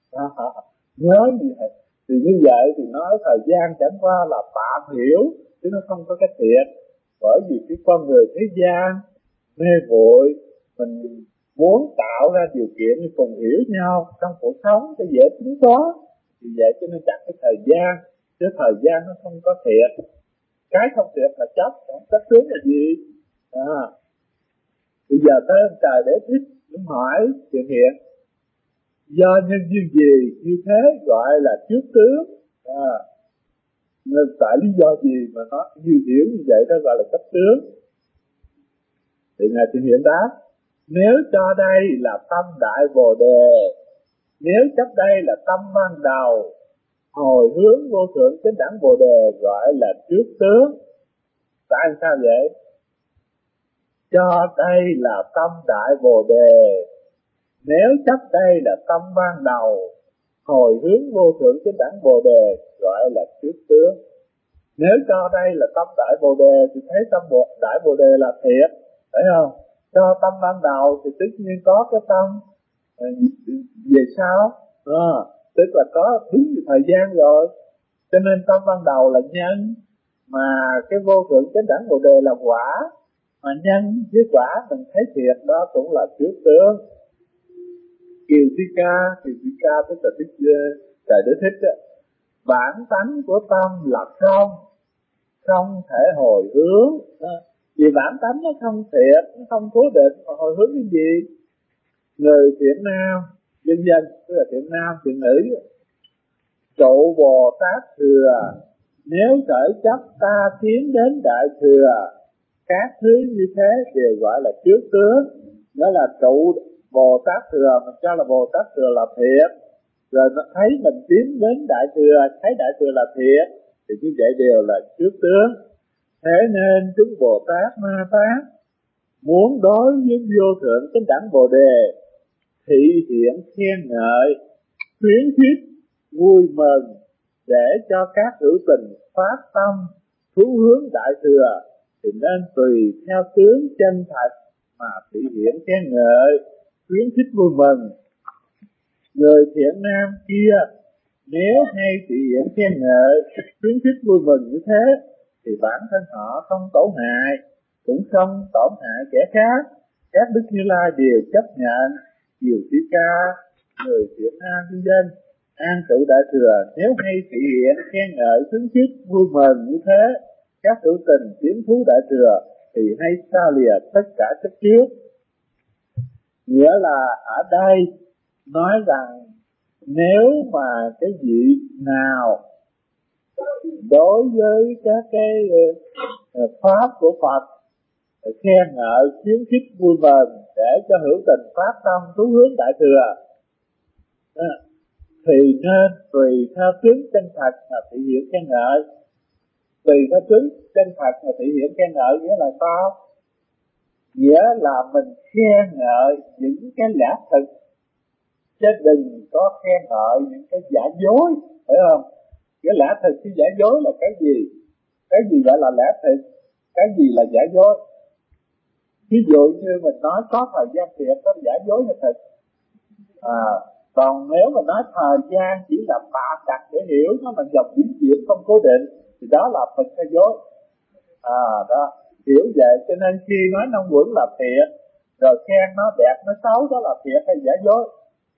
Nhớ như vậy. Thì như vậy thì nói thời gian chẳng qua là tạm hiểu, chứ nó không có cái thiện. Bởi vì cái con người thế gian mê vội, mình muốn tạo ra điều kiện để cùng hiểu nhau trong cuộc sống cho dễ tính toán. Vì vậy cho nên đặt cái thời gian, chứ thời gian nó không có thiện. Cái không thiện là chấp, không chấp tướng là gì? À. Bây giờ tới ông trời để thích, cũng hỏi chuyện hiện. Do nhân duyên gì như thế gọi là trước tướng? À. Nên tại lý do gì mà nó như hiểu như vậy đó gọi là chấp tướng? Thì Ngài Thiện Hiện đáp, nếu cho đây là tâm đại bồ đề, nếu chấp đây là tâm ban đầu, hồi hướng vô thượng chánh đẳng bồ đề gọi là trước tướng. Tại sao vậy? Cho đây là tâm đại bồ đề, nếu chấp đây là tâm ban đầu, hồi hướng vô thượng chánh đẳng bồ đề gọi là trước tướng. Nếu cho đây là tâm đại bồ đề thì thấy tâm đại bồ đề là thiện, phải không? Cho tâm ban đầu thì tất nhiên có cái tâm về sau, à, tức là có đúng như thời gian rồi. Cho nên tâm ban đầu là nhân, mà cái vô thượng chánh đẳng bồ đề là quả. Mà nhân với quả mình thấy thiệt, đó cũng là trước tướng. Kiều Thi Ca, Kiều Thi Ca tức là thích Trời Đế Thích đó. Bản tánh của tâm là không, không thể hồi hướng. Vì bản tánh nó không thiệt, nó không cố định, mà hồi hướng cái gì? Người thiện nam, dân dân, tức là thiện nam, thiện nữ, trụ Bồ Tát thừa, nếu khởi chấp ta tiến đến đại thừa, các thứ như thế đều gọi là trước tướng. Đó là trụ Bồ Tát thừa, mình cho là Bồ Tát thừa là thiện, rồi nó thấy mình tiến đến đại thừa, thấy đại thừa là thiện, thì như vậy đều là trước tướng. Thế nên chúng Bồ Tát Ma Tát muốn đối với vô thượng chánh đẳng bồ đề, thị hiện khen ngợi, khuyến khích, vui mừng, để cho các hữu tình phát tâm thú hướng đại thừa, thì nên tùy theo tướng chân thật mà thị hiện khen ngợi, khuyến khích vui mừng. Người thiện nam kia nếu hay thị hiện khen ngợi, khuyến khích vui mừng như thế, thì bản thân họ không tổn hại, cũng không tổn hại kẻ khác. Các Đức Như Lai đều chấp nhận. Kiều Thi Ca, người thiện nam nhân dân, an trụ đại thừa, nếu hay thị hiện khen ngợi, khuyến khích vui mừng như thế, các hữu tình tiến thú đại thừa, thì hay xa lìa tất cả chấp trước. Nghĩa là ở đây nói rằng nếu mà cái vị nào đối với các cái uh, pháp của Phật khen ngợi, khuyến khích vui mừng để cho hữu tình phát tâm thú hướng đại thừa, à, thì nên tùy theo tướng chân thật mà thị hiện khen ngợi. Tùy theo tướng chân thật mà thị hiện khen ngợi nghĩa là sao? Nghĩa là mình khen ngợi những cái lẽ thực, chứ đừng có khen ngợi những cái giả dối, phải không? Cái lẽ thực chứ giả dối là cái gì? Cái gì gọi là lẽ thực? Cái gì là giả dối? Ví dụ như mình nói có thời gian thiệt, có giả dối hay thực? À, còn nếu mà nói thời gian chỉ là tạm đặt để hiểu, nó là dòng biến chuyển không cố định, thì đó là thực hay dối? À, đó, hiểu vậy. Cho nên khi nói năm quẩn là thiệt, rồi khen nó đẹp, nó xấu, đó là thiệt hay giả dối?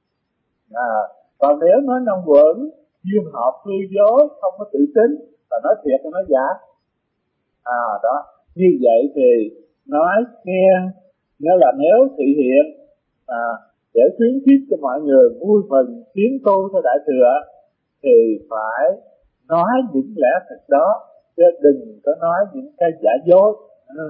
À, còn nếu nói năm quẩn duyên hợp hư dối, không có tự tính, và nói thiệt hay nói giả. À đó, như vậy thì nói nghe, nghĩa là nếu thị hiện à, để khuyến khích cho mọi người vui mừng tiến tu theo Đại Thừa, thì phải nói những lẽ thật đó, chứ đừng có nói những cái giả dối. À.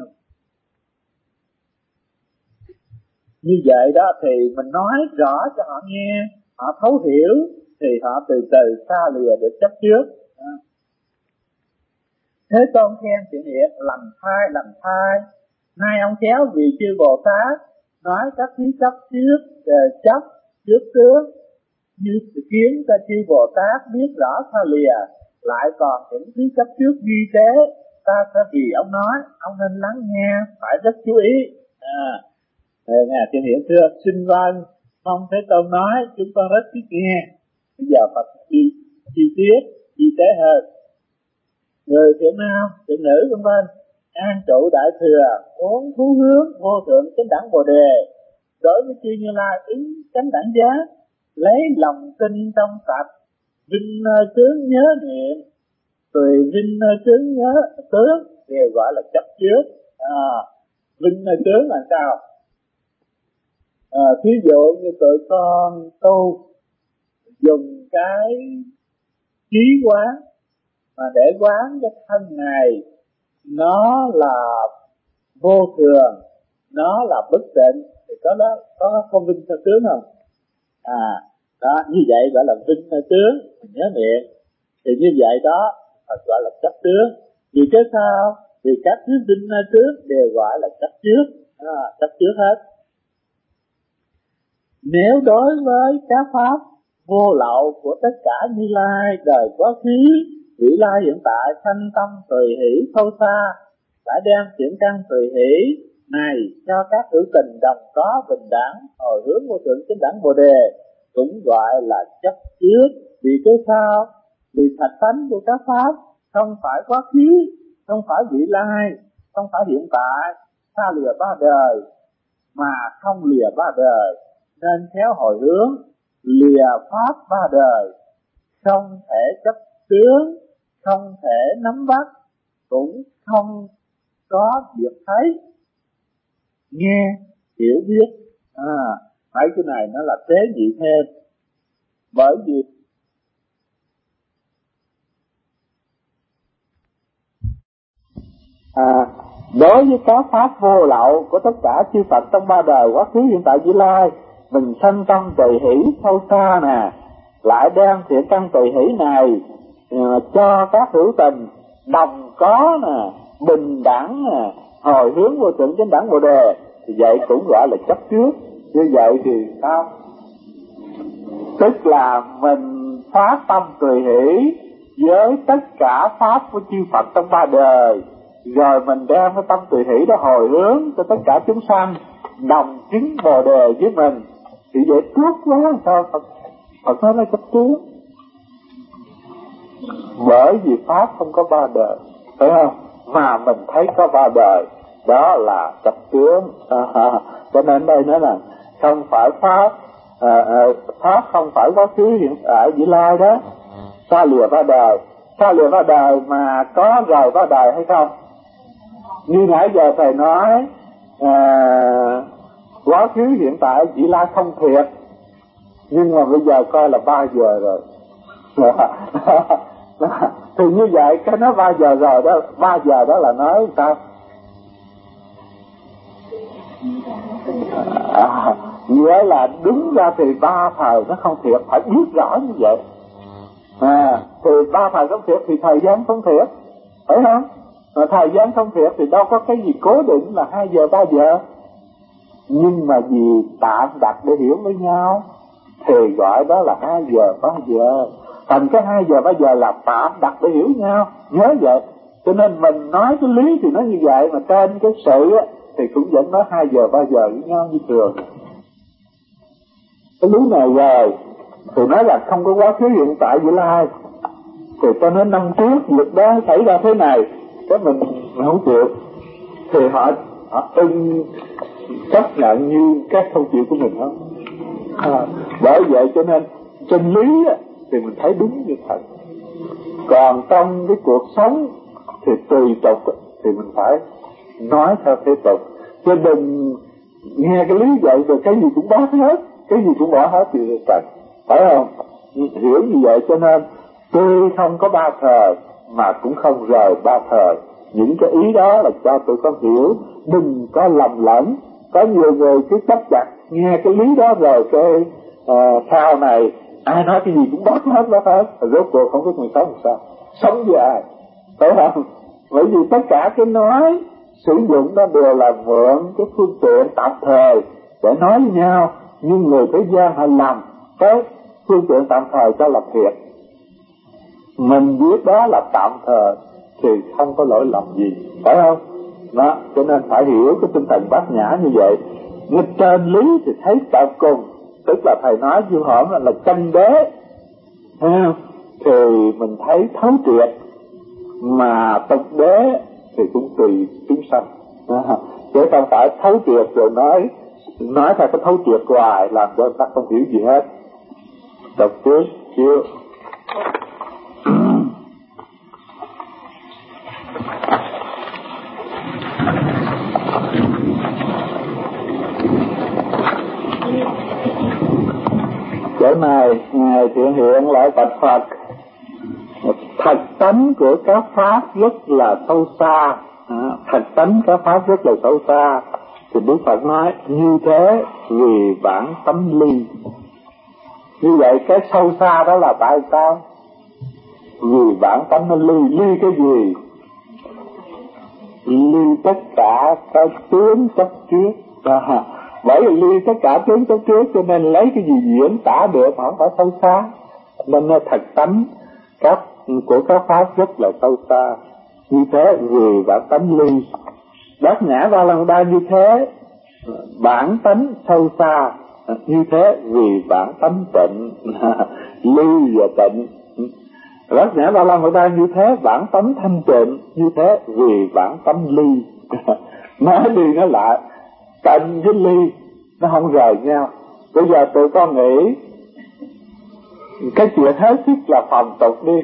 Như vậy đó thì mình nói rõ cho họ nghe, họ thấu hiểu, thì họ từ từ xa lìa được chấp trước. À. Thế Tôn khen chuyện hiện lành thai lành thai, nay ông khéo vì chư Bồ Tát nói các thứ chấp trước chấp trước trước, như khiến cho chư Bồ Tát biết rõ xa lìa, lại còn những thứ chấp trước vi tế, ta sẽ vì ông nói, ông nên lắng nghe, phải rất chú ý. À, nghe chuyện hiện xưa, xin vâng, mong Thế Tôn nói, chúng con rất thích nghe. Bây giờ Phật đi chi tiết, chi tế hơn. Người thiện nam, thiện nữ vân vân an trụ Đại Thừa, muốn thú hướng vô thượng chánh đẳng Bồ Đề, đối với chư Như Lai ứng chánh đẳng giác, lấy lòng tin trong sạch, vinh chướng nhớ niệm, tùy vinh chướng nhớ tướng, đều gọi là chấp trước. À, vinh chướng là sao? À, thí dụ như tụi con tu dùng cái trí quán mà để quán cái thân này nó là vô thường, nó là bất định, thì có đó có có vinh theo tướng không? À đó, như vậy gọi là vinh theo tướng, mình nhớ niệm. Thì như vậy đó Phật gọi là chấp tướng. Vì cái sao? Vì các thứ vinh tướng đều gọi là chấp trước, à, chấp trước hết. Nếu đối với các pháp vô lậu của tất cả Như Lai, đời quá khứ, vị lai hiện tại, sanh tâm tùy hỷ sâu xa, đã đem chuyển căn tùy hỷ này cho các hữu tình đồng có bình đẳng, hồi hướng vô thượng chánh đẳng Bồ Đề, cũng gọi là chấp trước. Vì cái sao? Vì thạch tánh của các pháp không phải quá khứ, không phải vị lai, không phải hiện tại, xa lìa ba đời, mà không lìa ba đời, nên khéo hồi hướng lìa pháp ba đời, không thể chấp tướng, không thể nắm bắt, cũng không có việc thấy, nghe, hiểu biết. À, mấy cái này nó là tế nhị thêm. Bởi vì à, đối với các pháp vô lậu của tất cả chư Phật trong ba đời quá khứ hiện tại vị lai, mình sanh tâm tùy hỷ sâu xa nè, lại đem thiện căn tùy hỷ này uh, cho các hữu tình đồng có nè, bình đẳng nè, hồi hướng vô thượng chánh đẳng Bồ Đề, thì vậy cũng gọi là chấp trước. Như vậy thì sao? Tức là mình phát tâm tùy hỷ với tất cả pháp của chư Phật trong ba đời, rồi mình đem cái tâm tùy hỷ đó hồi hướng cho tất cả chúng sanh đồng chứng Bồ Đề với mình, thì vậy tốt quá. Sao Phật Phật nói nó chấp trước? Bởi vì pháp không có ba đời, phải không? Mà mình thấy có ba đời, đó là chấp trước. À, cho nên đây nó là không phải pháp, à, à, pháp không phải quá khứ hiện tại vị lai đó, xa lìa ba đời. Xa lìa ba đời mà có rời ba đời hay không? Như nãy giờ thầy nói à, quá khứ hiện tại vị lai không thiệt, nhưng mà bây giờ coi là ba giờ rồi. Thì như vậy cái nó ba giờ rồi đó, ba giờ đó là nói sao? À, nghĩa là đúng ra thì ba thời nó không thiệt, phải biết rõ như vậy. À, thì ba thời không thiệt thì thời gian không thiệt, phải không? Mà thời gian không thiệt thì đâu có cái gì cố định là hai giờ ba giờ. Nhưng mà vì tạm đặt để hiểu với nhau thì gọi đó là hai giờ ba giờ. Thành cái hai giờ ba giờ là tạm đặt để hiểu nhau, nhớ vậy. Cho nên mình nói cái lý thì nó như vậy, mà trên cái sự á, thì cũng vẫn nói hai giờ ba giờ với nhau như thường. Cái lý này rồi thì nói là không có quá khứ hiện tại vị lai, thì cho nên năm trước việc đó xảy ra thế này, cái mình, mình không chịu, thì họ họ ưng chấp nhận như các câu chuyện của mình không. À, bởi vậy cho nên chân lý á, thì mình thấy đúng như thật. Còn trong cái cuộc sống thì tùy tục á, thì mình phải nói theo thế tục, chứ đừng nghe cái lý vậy rồi cái gì cũng bác hết, cái gì cũng bỏ hết thì cần, phải không? Hiểu như vậy cho nên tôi không có ba thời mà cũng không rời ba thời. Những cái ý đó là cho tụi con hiểu, đừng có lầm lẫn. Có nhiều người cứ chấp chặt nghe cái lý đó rồi cái uh, sau này ai nói cái gì cũng bác hết bác hết, rồi rốt cuộc không biết mình sống làm sao, sống với ai, phải không? Bởi vì tất cả cái nói sử dụng đó đều là mượn cái phương tiện tạm thời để nói với nhau, nhưng người thế gian họ làm cái phương tiện tạm thời cho là thiệt. Mình biết đó là tạm thời thì không có lỗi lầm gì, phải không? Đó, cho nên phải hiểu cái tinh thần bát nhã như vậy. Nhưng trên lý thì thấy tận cùng, tức là thầy nói như hổm là, là chân đế, thì mình thấy thấu triệt. Mà tục đế thì cũng tùy chúng sanh, chứ không phải thấu triệt rồi nói nói theo cái thấu triệt hoài làm cho người ta không hiểu gì hết. Đọc trước chiếu chỗ này ngài Thiện Hiện lại bạch Phật, thật tánh của các pháp rất là sâu xa, thật tánh các pháp rất là sâu xa. Thì Đức Phật nói như thế vì bản tánh ly. Như vậy cái sâu xa đó là tại sao? Vì bản tánh nó ly. Ly cái gì? Ly tất cả các tướng chấp trước. À, bởi vì ly tất cả tướng chấp trước cho nên lấy cái gì diễn tả được mà không phải sâu xa. Nên nó thật tánh các của các pháp rất là sâu xa. Như thế vì bản tánh ly. Bát nhã ba la mật đa như thế bản tánh sâu xa, như thế vì bản tánh tịnh. Ly và tịnh. Bát nhã ba la mật đa như thế bản tánh thanh tịnh, như thế vì bản tánh ly. Nói đi nói lại, tịnh với ly nó không rời nhau. Bây giờ tụi con nghĩ cái chuyện hết sức là phàm tục đi.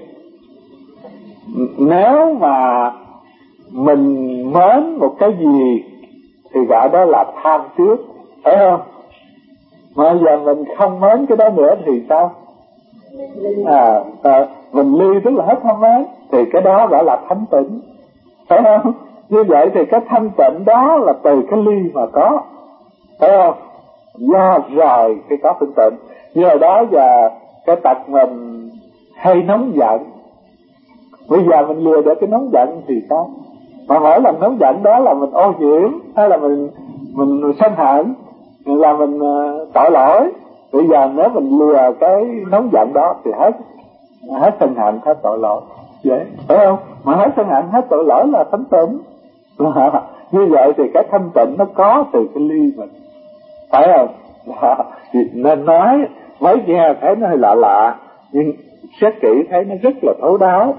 Nếu mà mình mến một cái gì thì gọi đó là tham trước, phải không? Mà giờ mình không mến cái đó nữa thì sao? À, à mình ly tức là hết tham mến, thì cái đó gọi là thanh tịnh, phải không? Như vậy thì cái thanh tịnh đó là từ cái ly mà có, phải không? Do rời cái có thanh tịnh. Như hồi đó giờ cái tật mình hay nóng giận, bây giờ mình lừa được cái nóng giận thì sao? Mà mỗi lần nóng giận đó là mình ô nhiễm, hay là mình mình sân hận, là mình uh, tội lỗi. Bây giờ nếu mình lừa cái nóng giận đó thì hết hết sân hận, hết tội lỗi, vậy phải không? Mà hết sân hận, hết tội lỗi là thanh tịnh. Như vậy thì cái thanh tịnh nó có từ cái ly mình, phải không? Nên nói mới nghe thấy nó hơi lạ lạ, nhưng xét kỹ thấy nó rất là thấu đáo.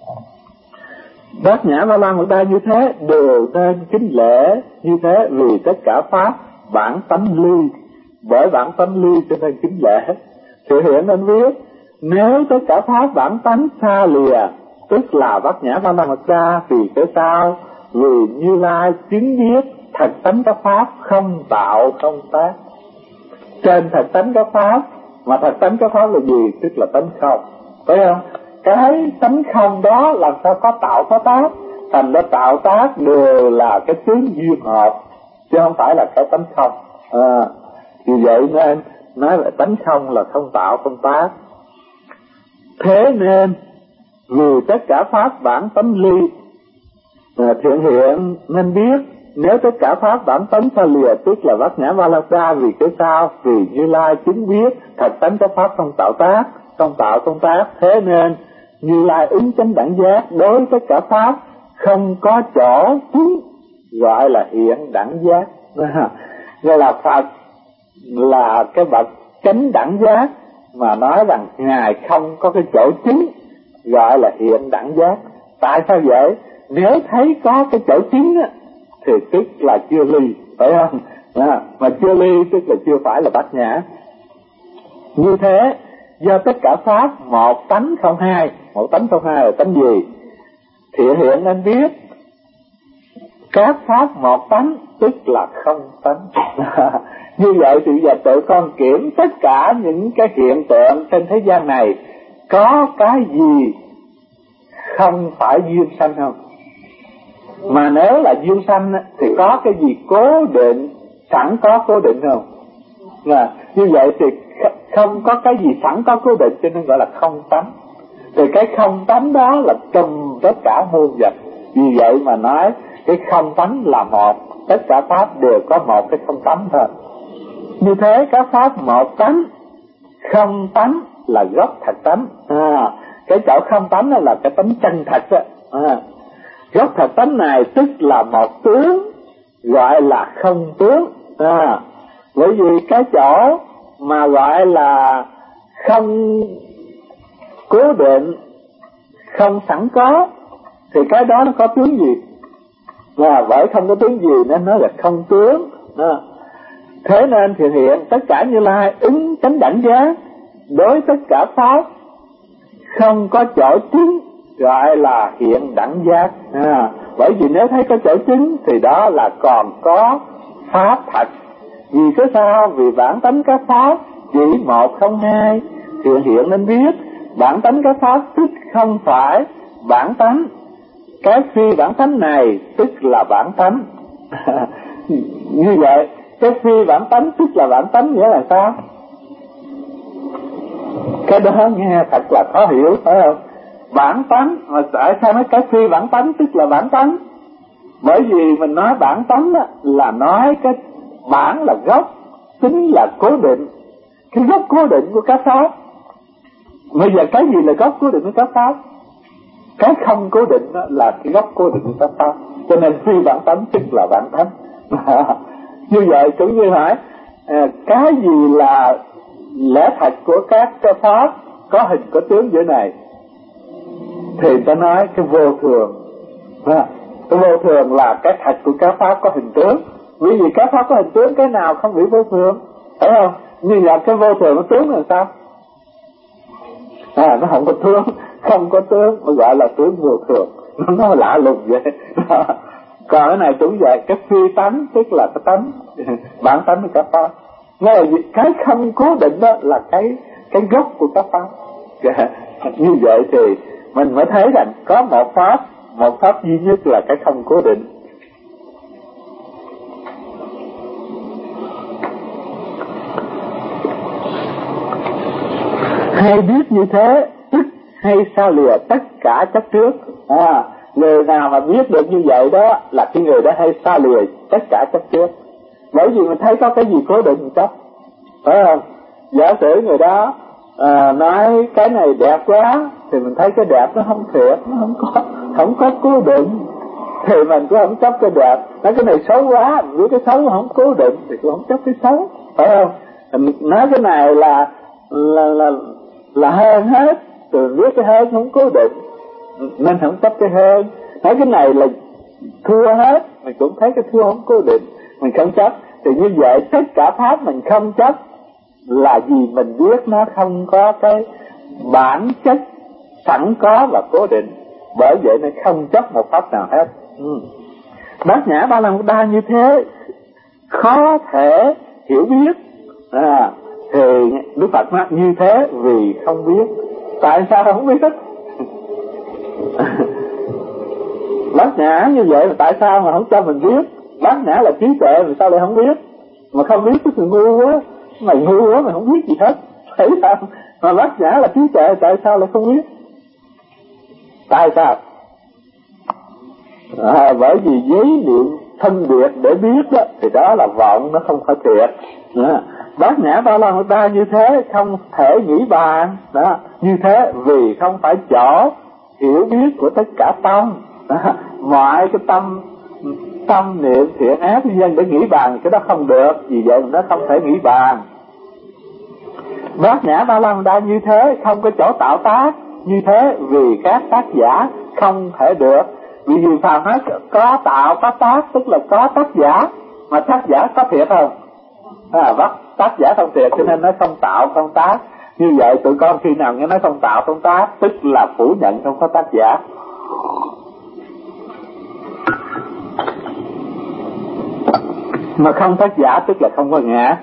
Bát nhã ba la mật đa như thế đều nên kính lễ, như thế vì tất cả pháp bản tánh ly, bởi bản tánh ly cho nên kính lễ. Sự hiện nên biết nếu tất cả pháp bản tánh xa lìa, tức là bát nhã ba la mật đa, vì cái sao? Vì Như Lai chứng biết thật tánh các pháp không tạo không tác. Trên thật tánh các pháp, mà thật tánh các pháp là gì? Tức là tánh không, phải không? Cái tánh không đó làm sao có tạo có tác? Thành ra tạo tác đều là cái tướng duyên hợp, chứ không phải là cái tánh không. À, vì vậy nên nói là tánh không là không tạo không tác. Thế nên vì tất cả pháp bản tánh ly, à, Thiện Hiện nên biết nếu tất cả pháp bản tánh xa lìa, tức là bát nhã ba la mật đa, vì cái sao? Vì Như Lai chứng biết thật tánh các pháp không tạo tác, không tạo không tác. Thế nên Như Lai ứng chánh đẳng giác đối tất cả pháp không có chỗ chứng, gọi là hiện đẳng giác. Gọi là Phật là cái bậc chánh đẳng giác, mà nói rằng Ngài không có cái chỗ chứng, gọi là hiện đẳng giác. Tại sao vậy? Nếu thấy có cái chỗ chứng á, thì tức là chưa ly, phải không? À, mà chưa ly tức là chưa phải là bát nhã. Như thế do tất cả pháp một tánh không hai. Một tánh không hai là tánh gì? Thiện hiện nên biết các pháp một tánh tức là không tánh. Như vậy thì giờ tụi con kiểm tất cả những cái hiện tượng trên thế gian này có cái gì không phải duyên sanh không? Mà nếu là duyên sanh thì có cái gì cố định, sẵn có cố định không? À, như vậy thì không có cái gì sẵn có cố định, cho nên gọi là không tánh. Thì cái không tánh đó là trùm tất cả muôn vật. Vì vậy mà nói cái không tánh là một, tất cả pháp đều có một cái không tánh thôi. Như thế các pháp một tánh, không tánh là gốc thật tánh. À, cái chỗ không tánh là cái tánh chân thật đó. À, gốc thật tánh này tức là một tướng, gọi là không tướng. À, bởi vì cái chỗ mà gọi là không cố định, không sẵn có, thì cái đó nó có tướng gì? Và bởi không có tướng gì nên nó là không tướng. À, thế nên thì hiện tất cả Như Lai ứng chánh đẳng giác đối tất cả pháp không có chỗ chứng, gọi là hiện đẳng giác. À, bởi vì nếu thấy có chỗ chứng thì đó là còn có pháp thật. Vì cái sao? Vì bản tánh các pháp chỉ một không hai, hiện hiện nên biết bản tánh các pháp tức không phải bản tánh. Cái phi bản tánh này tức là bản tánh. Như vậy cái phi bản tánh tức là bản tánh nghĩa là sao? Cái đó nghe thật là khó hiểu, phải không? Bản tánh, mà tại sao nói cái phi bản tánh tức là bản tánh? Bởi vì mình nói bản tánh là nói cái bản là gốc, tính là cố định, cái gốc cố định của các pháp. Bây giờ cái gì là gốc cố định của các pháp? Cái không cố định đó là cái gốc cố định của các pháp. Cho nên phi bản tánh tức là bản tánh. Như vậy cũng như hỏi à, cái gì là lẽ thật của các cái pháp có hình có tướng dưới này, thì ta nói cái vô thường. À, cái vô thường là cái thật của các pháp có hình tướng. Vì vì các pháp có hình tướng, cái nào không bị vô thường, phải không? Như là cái vô thường nó tướng là sao? À, nó không có tướng, không có tướng mà gọi là tướng vô thường. Nó lạ lùng vậy. Còn cái này cũng vậy, cái phi tánh tức là cái tánh, bản tánh của các pháp. Nghe là cái không cố định đó là cái cái gốc của các pháp. Như vậy thì mình mới thấy rằng có một pháp, một pháp duy nhất là cái không cố định. Hay biết như thế tức hay sao lìa tất cả chấp trước. À, người nào mà biết được như vậy đó là cái người đó hay xa lìa tất cả chấp trước. Bởi vì mình thấy có cái gì cố định mình chấp, phải không? Giả sử người đó à, nói cái này đẹp quá thì mình thấy cái đẹp nó không thiệt, nó không có không có cố định thì mình cũng không chấp cái đẹp. Nói cái này xấu quá, mình biết cái xấu nó không cố định thì cũng không chấp cái xấu, phải không? Mình nói cái này là là là là hơn hết, rồi biết cái hơn không cố định nên không chấp cái hơn. Nói cái này là thua hết, mình cũng thấy cái thua không cố định, mình không chấp. Thì như vậy tất cả pháp mình không chấp là vì mình biết nó không có cái bản chất sẵn có và cố định. Bởi vậy nó không chấp một pháp nào hết. ừ. Bát nhã ba la mật đa như thế khó thể hiểu biết. À, thì Đức Phật nói như thế vì không biết. Tại sao không biết? Bát nhã như vậy mà tại sao mà không cho mình biết? Bát nhã là trí tuệ mà sao lại không biết? Mà không biết tức là ngu quá. Mày ngu quá mày không biết gì hết. Tại sao? Mà bát nhã là trí tuệ tại sao lại không biết? Tại sao? À, bởi vì giấy niệm phân biệt để biết đó, thì đó là vọng, nó không phải thiệt. À, bát nhã ba la mật đa như thế không thể nghĩ bàn. Đó, như thế vì không phải chỗ hiểu biết của tất cả tâm. À, mọi cái tâm tâm niệm thiện ác nhân để nghĩ bàn cái đó không được, vì vậy nó không thể nghĩ bàn. Bát nhã ba la mật đa như thế không có chỗ tạo tác, như thế vì các tác giả không thể được. Vì vì phàm hết có tạo có tác tức là có tác giả, mà tác giả có thiệt không? À, bắt tác giả không thiệt cho nên nó không tạo không tác. Như vậy tụi con khi nào nghe nói không tạo không tác, tức là phủ nhận không có tác giả. Mà không tác giả tức là không có ngã.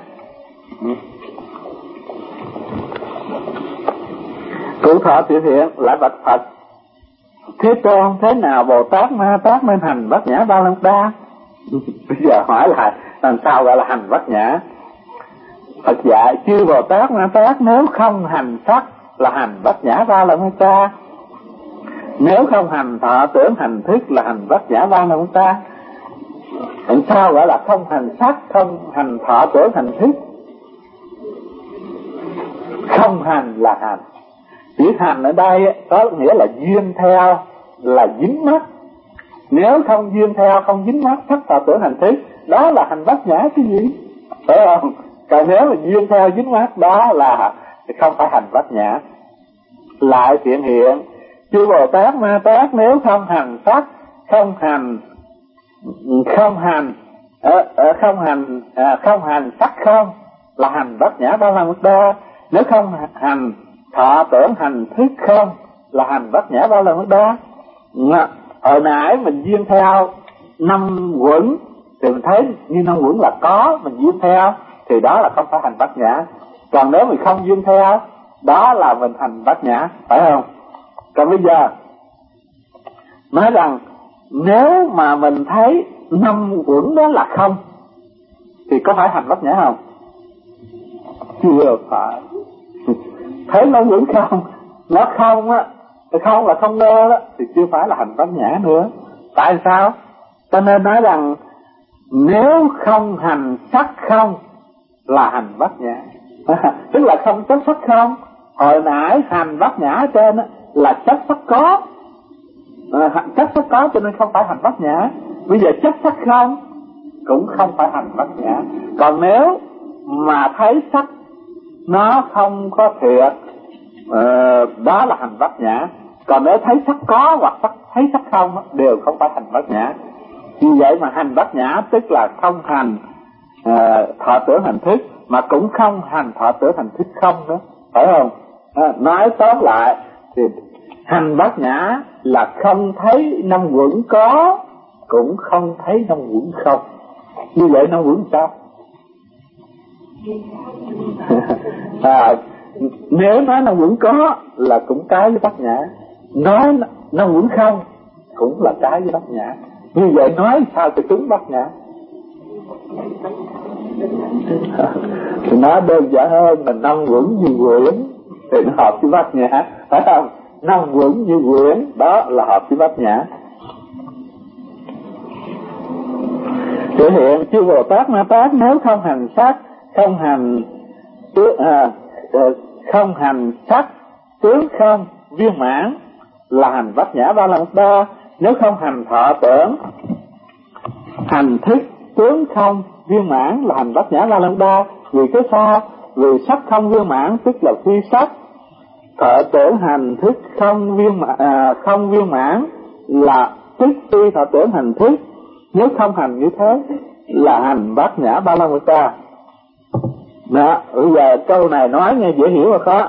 Cụ thọ tiểu hiện lại bạch Phật: Thế Tôn, thế nào Bồ Tát Ma Tát nên hành bát nhã ba la đa? Bây giờ hỏi lại làm sao gọi là hành bát nhã? Phật dạy chư Bồ Tát Ma Tát nếu không hành sắc là hành bát nhã ba la đa, nếu không hành thọ tưởng hành thức là hành bát nhã ba la đa. Làm sao gọi là không hành sắc, không hành thọ tưởng hành thức? Không hành là hành. Chữ hành ở đây có nghĩa là duyên theo, là dính mắc. Nếu không duyên theo, không dính mắc sắc thọ tưởng hành thức, đó là hành bát nhã cái gì? Phải không? Còn nếu mà duyên theo dính mắc, đó là không phải hành bát nhã. Lại hiện hiện chư Bồ Tát Ma Tát nếu không hành sắc, không hành không hành ờ, ờ, không hành à, không hành sắc không là hành bát nhã ba la mật đa. Nếu không hành thọ tưởng hành thức không là hành bát nhã ba la mật đa. Hồi nãy mình duyên theo năm quẩn thì mình thấy như năm quẩn là có, mình duyên theo thì đó là không phải hành bát nhã. Còn nếu mình không duyên theo, đó là mình hành bát nhã, phải không? Còn bây giờ nói rằng nếu mà mình thấy năm quẩn đó là không thì có phải hành bát nhã không? Chưa phải. Thấy năm quẩn không, nó không á, không là không nơ đó thì chưa phải là hành bát nhã nữa. Tại sao? Cho nên nói rằng nếu không hành sắc không là hành bát nhã. Tức là không chấp sắc không. Hồi nãy hành bát nhã trên là chấp sắc có, à, chấp sắc có cho nên không phải hành bát nhã. Bây giờ chấp sắc không cũng không phải hành bát nhã. Còn nếu mà thấy sắc nó không có thiệt, uh, đó là hành bát nhã. Còn nếu thấy sắc có hoặc sắc, thấy sắc không đều không phải hành bát nhã. Vì vậy mà hành bát nhã tức là không hành uh, thọ tưởng hành thức, mà cũng không hành thọ tưởng hành thức không nữa, phải không? À, nói tóm lại thì hành bát nhã là không thấy năm quẩn có, cũng không thấy năm quẩn không. Như vậy năm quẩn sao? à, nếu nói năm quẩn có là cũng trái với bát nhã, nói năm quẩn không cũng là trái với bát nhã. Như vậy nói sao thì cứng bát nhã? Thì nói đơn giản hơn là năm quẩn như quyển thì nó hợp với bát nhã, phải không? Năm quẩn như quyển đó là hợp với bát nhã. Thể hiện chư Bồ Tát Ma Tát nếu không hành sắc, không hành à, không hành sắc tướng không viên mãn là hành bát nhã ba la mật đa. Nếu không hành thọ tưởng hành thức tướng không viên mãn là hành bát nhã ba la mật đa. Vì cái sao? Vì sắc không viên mãn tức là phi sắc, thọ tưởng hành thức không viên mãn, à, không viên mãn là tức phi thọ tưởng hành thức. Nếu không hành như thế là hành bát nhã ba la mật đa. Đó, bây giờ câu này nói nghe dễ hiểu rồi khó.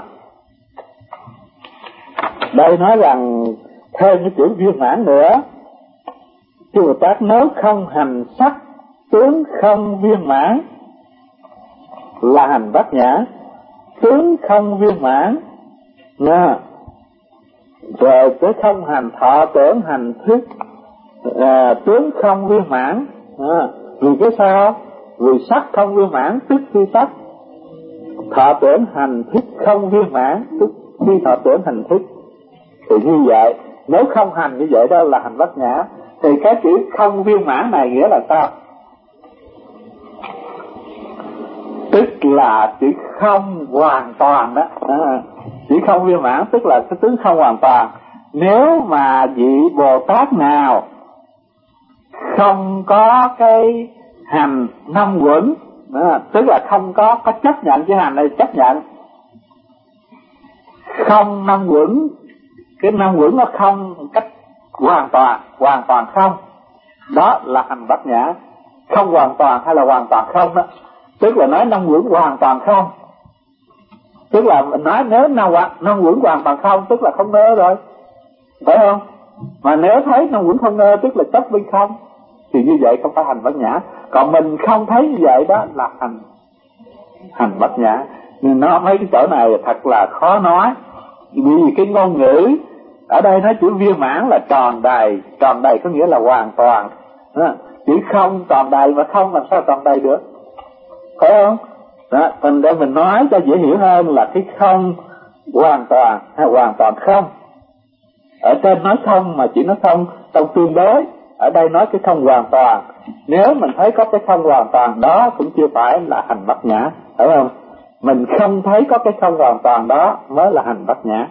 Đây nói rằng thêm cái chữ viên mãn nữa. Chư Bồ Tát nếu không hành sắc tướng không viên mãn là hành bát nhã. Tướng không viên mãn nha. Rồi tới không hành thọ tưởng hành thức à, tướng không viên mãn à, vì cái sao? Vì sắc không viên mãn tức phi sắc, thọ tưởng hành thức không viên mãn tức phi thọ tưởng hành thức. Thì như vậy nếu không hành như vậy đó là hành bát nhã. Thì cái chữ không viên mãn này nghĩa là sao? Tức là chữ không hoàn toàn đó. À, chữ không viên mãn tức là cái tướng không hoàn toàn. Nếu mà vị Bồ Tát nào không có cái hành năm quẩn, à, tức là không có có chấp nhận cái hành này, chấp nhận không năm quẩn, cái năm quẩn nó không cách hoàn toàn, hoàn toàn không, đó là hành bát nhã. Không hoàn toàn hay là hoàn toàn không đó, tức là nói năm quẩn hoàn toàn không Tức là mình nói nếu năng năng quẩn hoàn toàn không, tức là không ngơ rồi, phải không? Mà nếu thấy năng quẩn không ngơ, tức là chấp bên không, thì như vậy không phải hành bát nhã. Còn mình không thấy như vậy đó là hành hành bát nhã. Nhưng nó mấy cái chỗ này thật là khó nói, vì cái ngôn ngữ ở đây nói chữ viên mãn là tròn đầy. Tròn đầy có nghĩa là hoàn toàn. Chữ không tròn đầy mà không làm sao tròn đầy được, phải không? Đó, mình để mình nói cho dễ hiểu hơn là cái không hoàn toàn hay hoàn toàn không. Ở trên nói không mà chỉ nói không trong tương đối, ở đây nói cái không hoàn toàn. Nếu mình thấy có cái không hoàn toàn đó cũng chưa phải là hành bát nhã, phải không? Mình không thấy có cái không hoàn toàn đó mới là hành bát nhã.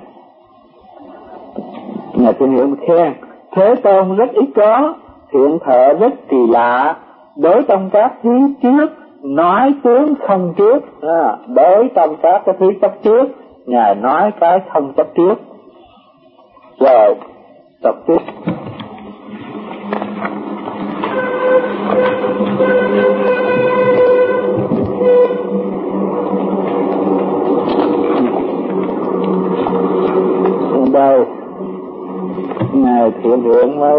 Nhà Thiên Hiệu khen Thế Tôn rất ít có, thiện thệ rất kỳ lạ, đối trong các thứ trước nói tướng không trước. À, đối trong các cái thứ chấp trước, Ngài nói cái không chấp trước. Rồi tập tiếp. Đây Ngài Thiện Hiện mới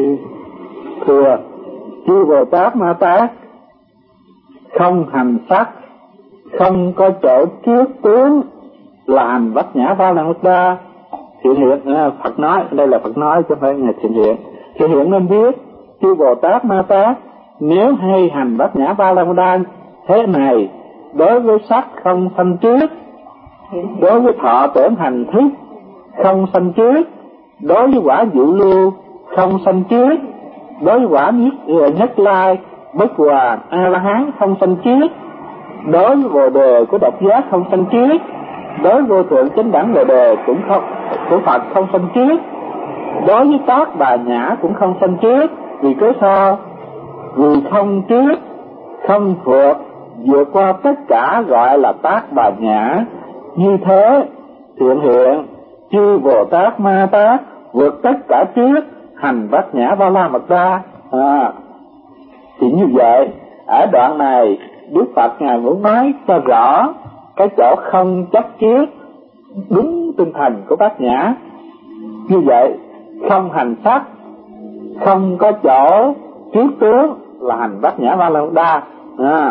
thưa: chư Bồ Tát Ma Tát không hành sắc, không có chỗ trước tướng là hành bát nhã ba la mật đa. Thiện Hiện, Phật nói, đây là Phật nói chứ không phải Ngài Thiện Hiện. Thiện Hiện nên biết chư Bồ Tát Ma Tát nếu hay hành bát nhã ba la mật đa thế này, đối với sắc không sanh trước, đối với thọ tưởng hành thức không sanh trước, đối với quả dự lưu không sanh trước, đối với quả nhất, nhất lai bất hoàn a la hán không sanh trước, đối với bồ đề của độc giác không sanh trước, đối với vô thượng chánh đẳng bồ đề cũng không của Phật không sanh trước, đối với tác bà nhã cũng không sanh trước. Vì cớ sao? Vì không trước, không vượt, vượt qua tất cả gọi là tác bà nhã. Như thế Thiện Hiện chư Bồ Tát Ma Tát vượt tất cả trước, hành bát nhã ba la mật đa. À, thì như vậy ở đoạn này Đức Phật Ngài muốn nói cho rõ cái chỗ không chấp trước đúng tinh thần của bát nhã. Như vậy không hành sắc, không có chỗ trước tướng là hành bát nhã ba la mật đa. À,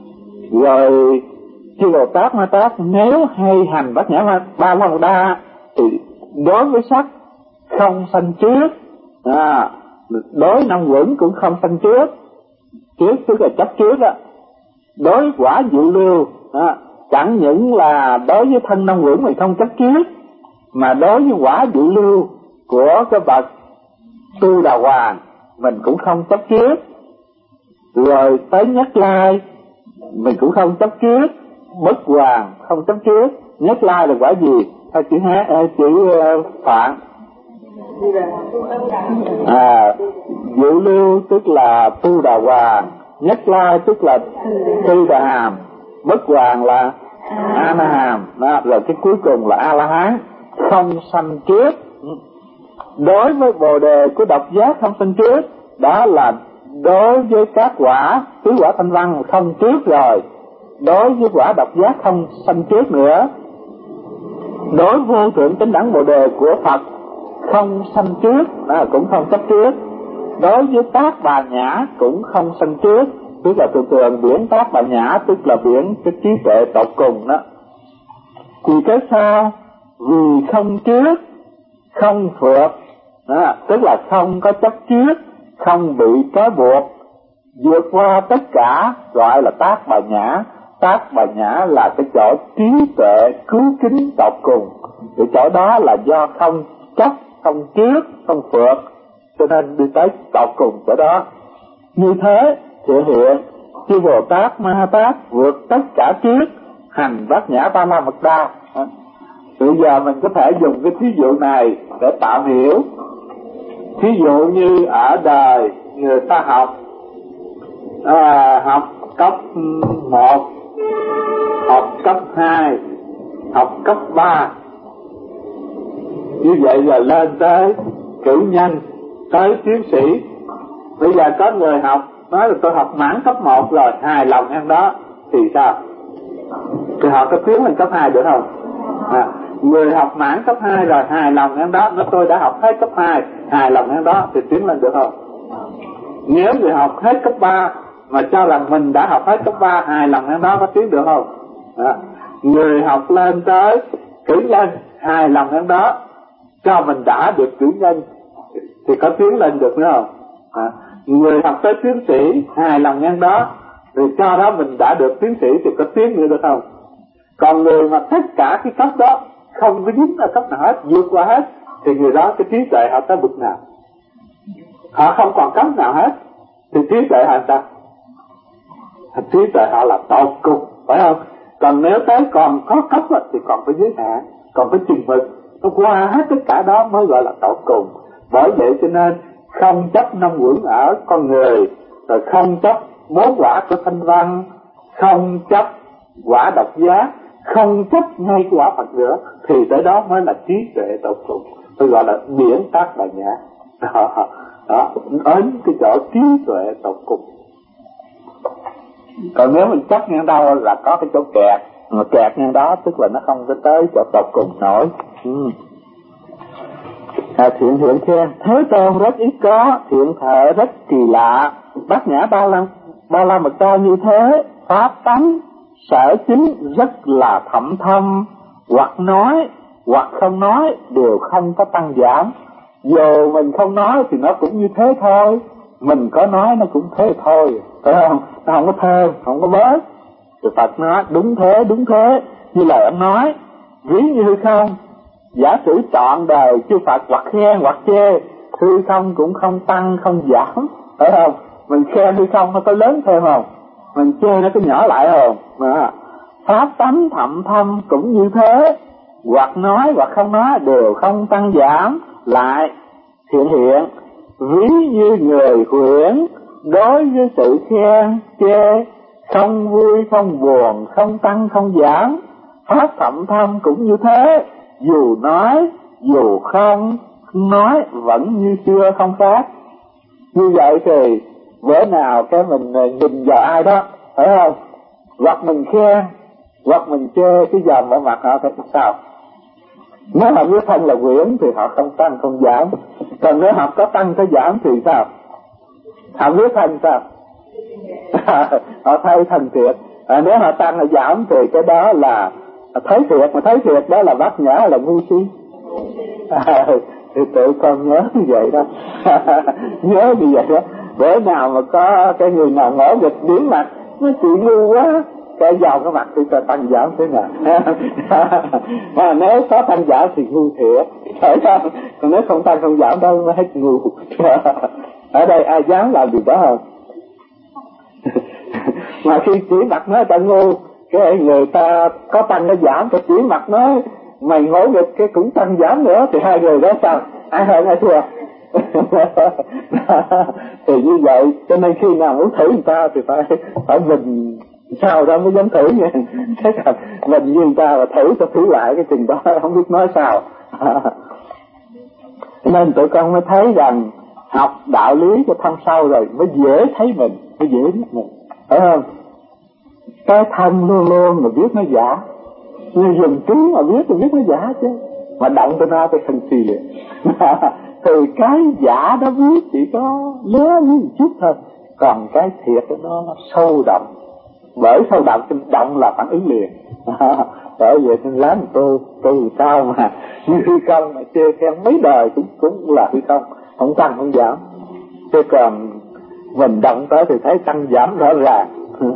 rồi chư Bồ Tát Ma Tát nếu hay hành bát nhã ba la mật đa thì đối với sắc không sanh trước, à, đối năm quẩn cũng không sanh trước. Trước tức là chấp trước đó. Đối với quả dự lưu, à, chẳng những là đối với thân năm quẩn mình không chấp trước, mà đối với quả dự lưu của cái bậc Tu Đà Hoàng mình cũng không chấp trước. Rồi tới Nhất Lai mình cũng không chấp trước, Bất Hoàn không chấp trước. Nhất Lai là quả gì? Hay chữ hát, chữ Phạn. À, dự lưu tức là Tu Đà Hoàng, Nhất Lai tức là Tu Đà Hàm, Bất Hoàn là A Na Hàm, đó, rồi cái cuối cùng là A La Hán không sanh trước. Đối với bồ đề của độc giác không sanh trước, đó là đối với các quả tứ quả thanh văn không trước rồi. Đối với quả độc giác không sanh trước nữa. Đối với vô thượng chánh đẳng bồ đề của Phật không sanh trước, đó, cũng không chấp trước. Đối với tác bà nhã cũng không sanh trước, tức là thường thường biển tác bà nhã tức là biển cái trí tuệ tột cùng đó. Thì cái sao? Vì không trước, không phượt, đó, tức là không có chấp trước, không bị trói buộc, vượt qua tất cả gọi là tác bà nhã. Tác bà nhã là cái chỗ trí tuệ cứu kính tột cùng. Cái chỗ đó là do không chấp, không trước, không phượt, cho nên đi tới tột cùng chỗ đó. Như thế Thiện Hiện chư Bồ Tát Ma Tát vượt tất cả trước, hành bát nhã ba la mật đa. Bây giờ mình có thể dùng cái thí dụ này để tạo hiểu. Thí dụ như ở đời người ta học à, học cấp một, học cấp hai, học cấp ba, như vậy là lên tới cử nhân, tới tiến sĩ. Bây giờ có người học nói là tôi học mãn cấp một rồi, hài lòng em đó, thì sao? thì họ có tiến lên cấp hai được không? À, người học mãn cấp hai rồi hài lòng em đó, nói tôi đã học hết cấp hai, hài lòng em đó thì tiến lên được không? Nếu người học hết cấp ba mà cho rằng mình đã học hết cấp ba, hài lòng em đó có tiến được không? À, người học lên tới cử nhân, hài lòng em đó cho mình đã được cử nhân thì có tiến lên được nữa không? À, người học tới tiến sĩ, hài lòng em đó rồi cho đó mình đã được tiến sĩ thì có tiến nữa được không? Còn người mà tất cả cái cấp đó không có dính ở cấp nào hết, vượt qua hết, thì người đó cái trí tuệ họ tới bực nào? Họ không còn cấp nào hết thì trí tuệ họ sao? Trí tuệ họ là tột cùng, phải không? Còn nếu tới còn có cấp thì còn có giới hạn, còn có chừng mực, nó qua hết tất cả đó mới gọi là tột cùng. Bởi vậy cho nên không chấp năm uẩn ở con người, rồi không chấp bốn quả của thanh văn, không chấp quả độc giác, không chấp ngay quả Phật nữa, thì tới đó mới là trí tuệ tột cùng. Tôi gọi là biển tác bài nhã. Đó, đó, đến cái chỗ trí tuệ tột cùng. Còn nếu mình chấp ngang đâu là có cái chỗ kẹt, mà kẹt ngang đó tức là nó không có tới chỗ tột cùng nổi. Ừ. À, thiện hiện khen Thế Tôn rất ít có, thiện thệ rất kỳ lạ, bát nhã ba la ba la mật đa như thế, pháp tánh sở chính rất là thậm thâm, hoặc nói hoặc không nói đều không có tăng giảm. Dù mình không nói thì nó cũng như thế thôi, mình có nói nó cũng thế thôi, phải không? Nó không có thêm, không có bớt. Thì Phật nói đúng thế, đúng thế, như lời ông nói, ví như hư không. Giả sử trọn đời chư Phật hoặc khen hoặc chê, hư không cũng không tăng không giảm, phải không? Mình khen hư không nó có lớn thêm không? Mình chê nó có nhỏ lại không? Mà pháp tánh thậm thâm cũng như thế, hoặc nói hoặc không nói đều không tăng giảm. Lại thiện hiện ví như người huyễn, đối với sự khen chê không vui không buồn, không tăng không giảm. Pháp thậm thâm cũng như thế, dù nói dù không nói vẫn như xưa không khác. Như vậy thì bữa nào cái mình nhìn vào ai đó, phải không? Hoặc mình khen hoặc mình chê, cái dòm ở mặt họ phải sao? Nếu họ biết thân là quyển thì họ không tăng không giảm. Còn nếu họ có tăng có giảm thì sao? Họ biết thân sao? Họ thấy thân thiệt. À, nếu họ tăng hay giảm thì cái đó là thấy thiệt, mà thấy thiệt đó là bát nhã là ngu si. À, thì tự con nhớ như vậy đó. Nhớ như vậy đó. Bữa nào mà có cái người nào ngỡ nghịch biến mặt, nó chị ngu quá, cái vào cái mặt thì cho tăng giảm thế nào. Mà nếu có tăng giảm thì ngu thiệt, phải không? Còn nếu không tăng không giảm đâu nó hết ngu. Ở đây ai dám làm điều đó không? Mà khi chỉ mặt nói ta ngu, cái người ta có tăng nó giảm, ta chỉ mặt nói mày ngỗ nghịch cái cũng tăng giảm nữa, thì hai người đó sao? Ai hơn ai thua? Thì như vậy, cho nên khi nào muốn thử người ta thì phải phải mình sao đó mới dám thử nha. Thế là mình như người ta mà thử cho thử lại cái chừng đó không biết nói sao. Nên tụi con mới thấy rằng học đạo lý cho thân sâu rồi mới dễ thấy mình, mới dễ biết mình, phải không? Cái thân luôn luôn mà biết nó giả, như dùng trứng mà biết thì biết nó giả chứ, mà động tới nó cái thân si liền. Thì cái giả đó biết chỉ có lứa như một chút thôi, còn cái thiệt đó nó sâu đậm, bởi sâu đậm trên động là phản ứng liền. Bởi vậy nên lắm tôi tôi sao mà như hư không mà chê khen mấy đời cũng cũng là hư không, không tăng không giảm. Chứ còn mình động tới thì thấy tăng giảm rõ ràng.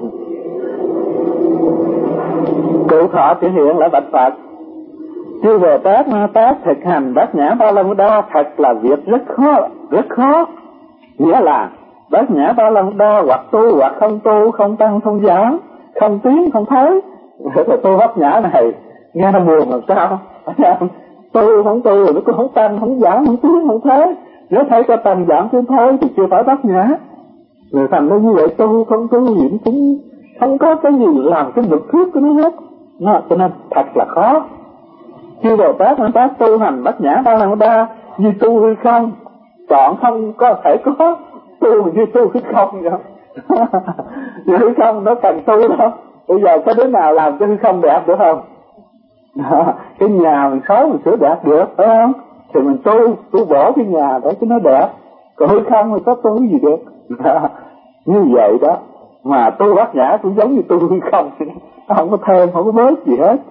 Cụ thọ thể hiện lại bạch Phật, chư Bồ Tát Ma Tát thực hành bát nhã ba la mật đa thật là việc rất khó, rất khó. Nghĩa là bát nhã ba la mật đa hoặc tu hoặc không tu, không tăng không giảm, không tiến không thối. Rồi tu bát nhã này nghe nó buồn làm sao? Tu không tu rồi nó cũng không tăng không giảm, không tiến không thối. Nếu thấy có tăng giảm tiến thối thì chưa phải bát nhã. Rồi thành nó như vậy, tu không tu gì cũng không có cái gì làm cái bực thước của nó hết. Nó cho nên thật là khó. Chư Bồ Tát Ma Tát tu hành bát nhã ba la mật đa như tu hư không, chọn không có thể có tu như tu hư không vậy. Hư không nó cần tu đâu, Bây giờ có đứa nào làm cho hư không đẹp được không? Cái nhà mình xấu mình sửa đẹp được, phải không? Thì mình tu, tu bổ cái nhà để cho nó đẹp. Còn hư không thì có tu gì được. Như vậy đó. Mà tu bát nhã cũng giống như tu hư không. Nó không có thêm, không có bớt gì hết.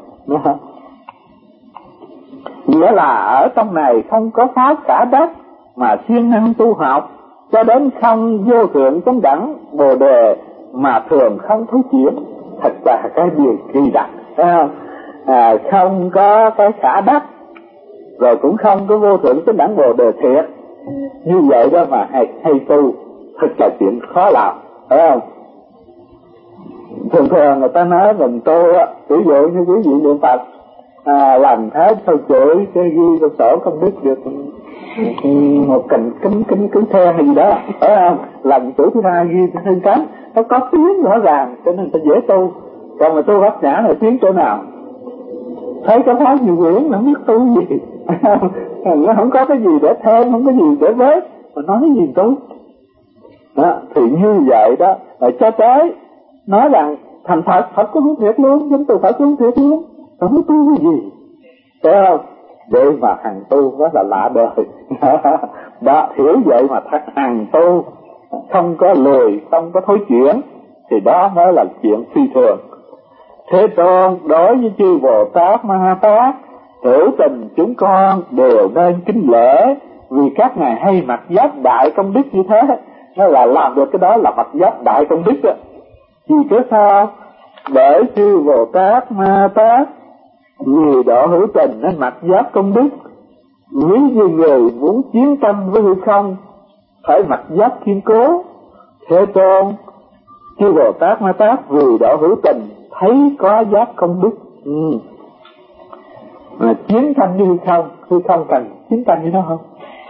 Nghĩa là ở trong này không có pháp cả đất, mà siêng năng tu học cho đến không vô thượng chánh đẳng bồ đề, mà thường không thối chuyển. Thật là cái điều kỳ đặc, phải không? À, không có cái khả đắc, rồi cũng không có vô thượng chánh đẳng bồ đề thiệt. Như vậy đó mà hay, hay tu, thật là chuyện khó làm, phải không? Thường thường người ta nói mình tu á, ví dụ như quý vị niệm Phật à, làm thế thôi chửi cái ghi trong sổ không biết được một cành kính kính kính the hay gì đó, phải không? Làm chửi thứ hai ghi trên cánh, nó có tiếng rõ ràng cho nên ta dễ tu. Còn mà tu bát nhã là tiếng chỗ nào? Thấy cái pháp nhiều quyển nó không biết tu gì. Nó không có cái gì để thêm, không có gì để vết, mà nói cái gì tu đó. Thì như vậy đó là cho tới nói rằng thành Phật, Phật có hướng thiệt luôn, giống từ Phật có hướng thiệt luôn, không có tu cái gì, phải không? Vậy mà hằng tu rất là lạ đời. Đó, hiểu vậy mà thật hằng tu, không có lười, không có thối chuyển, thì đó mới là chuyện phi thường. Thế Tôn đối với chư Bồ Tát Ma Ha Tát, hữu tình chúng con đều nên kính lễ, vì các ngài hay mặc giáp đại công đức như thế. Nó là làm được cái đó là mặc giáp đại công đức đó. Vì cái sao? Bởi chư Bồ Tát Ma Ha Tát vì độ hữu tình nên mặc giáp công đức. Nếu như người muốn chiến tranh với hư không, phải mặc giáp kiên cố. Thế Tôn chư Bồ Tát Ma Tát vì độ hữu tình thấy có giáp công đức. Ừ. Mà chiến tranh với hư không, hư không cần chiến tranh với nó không?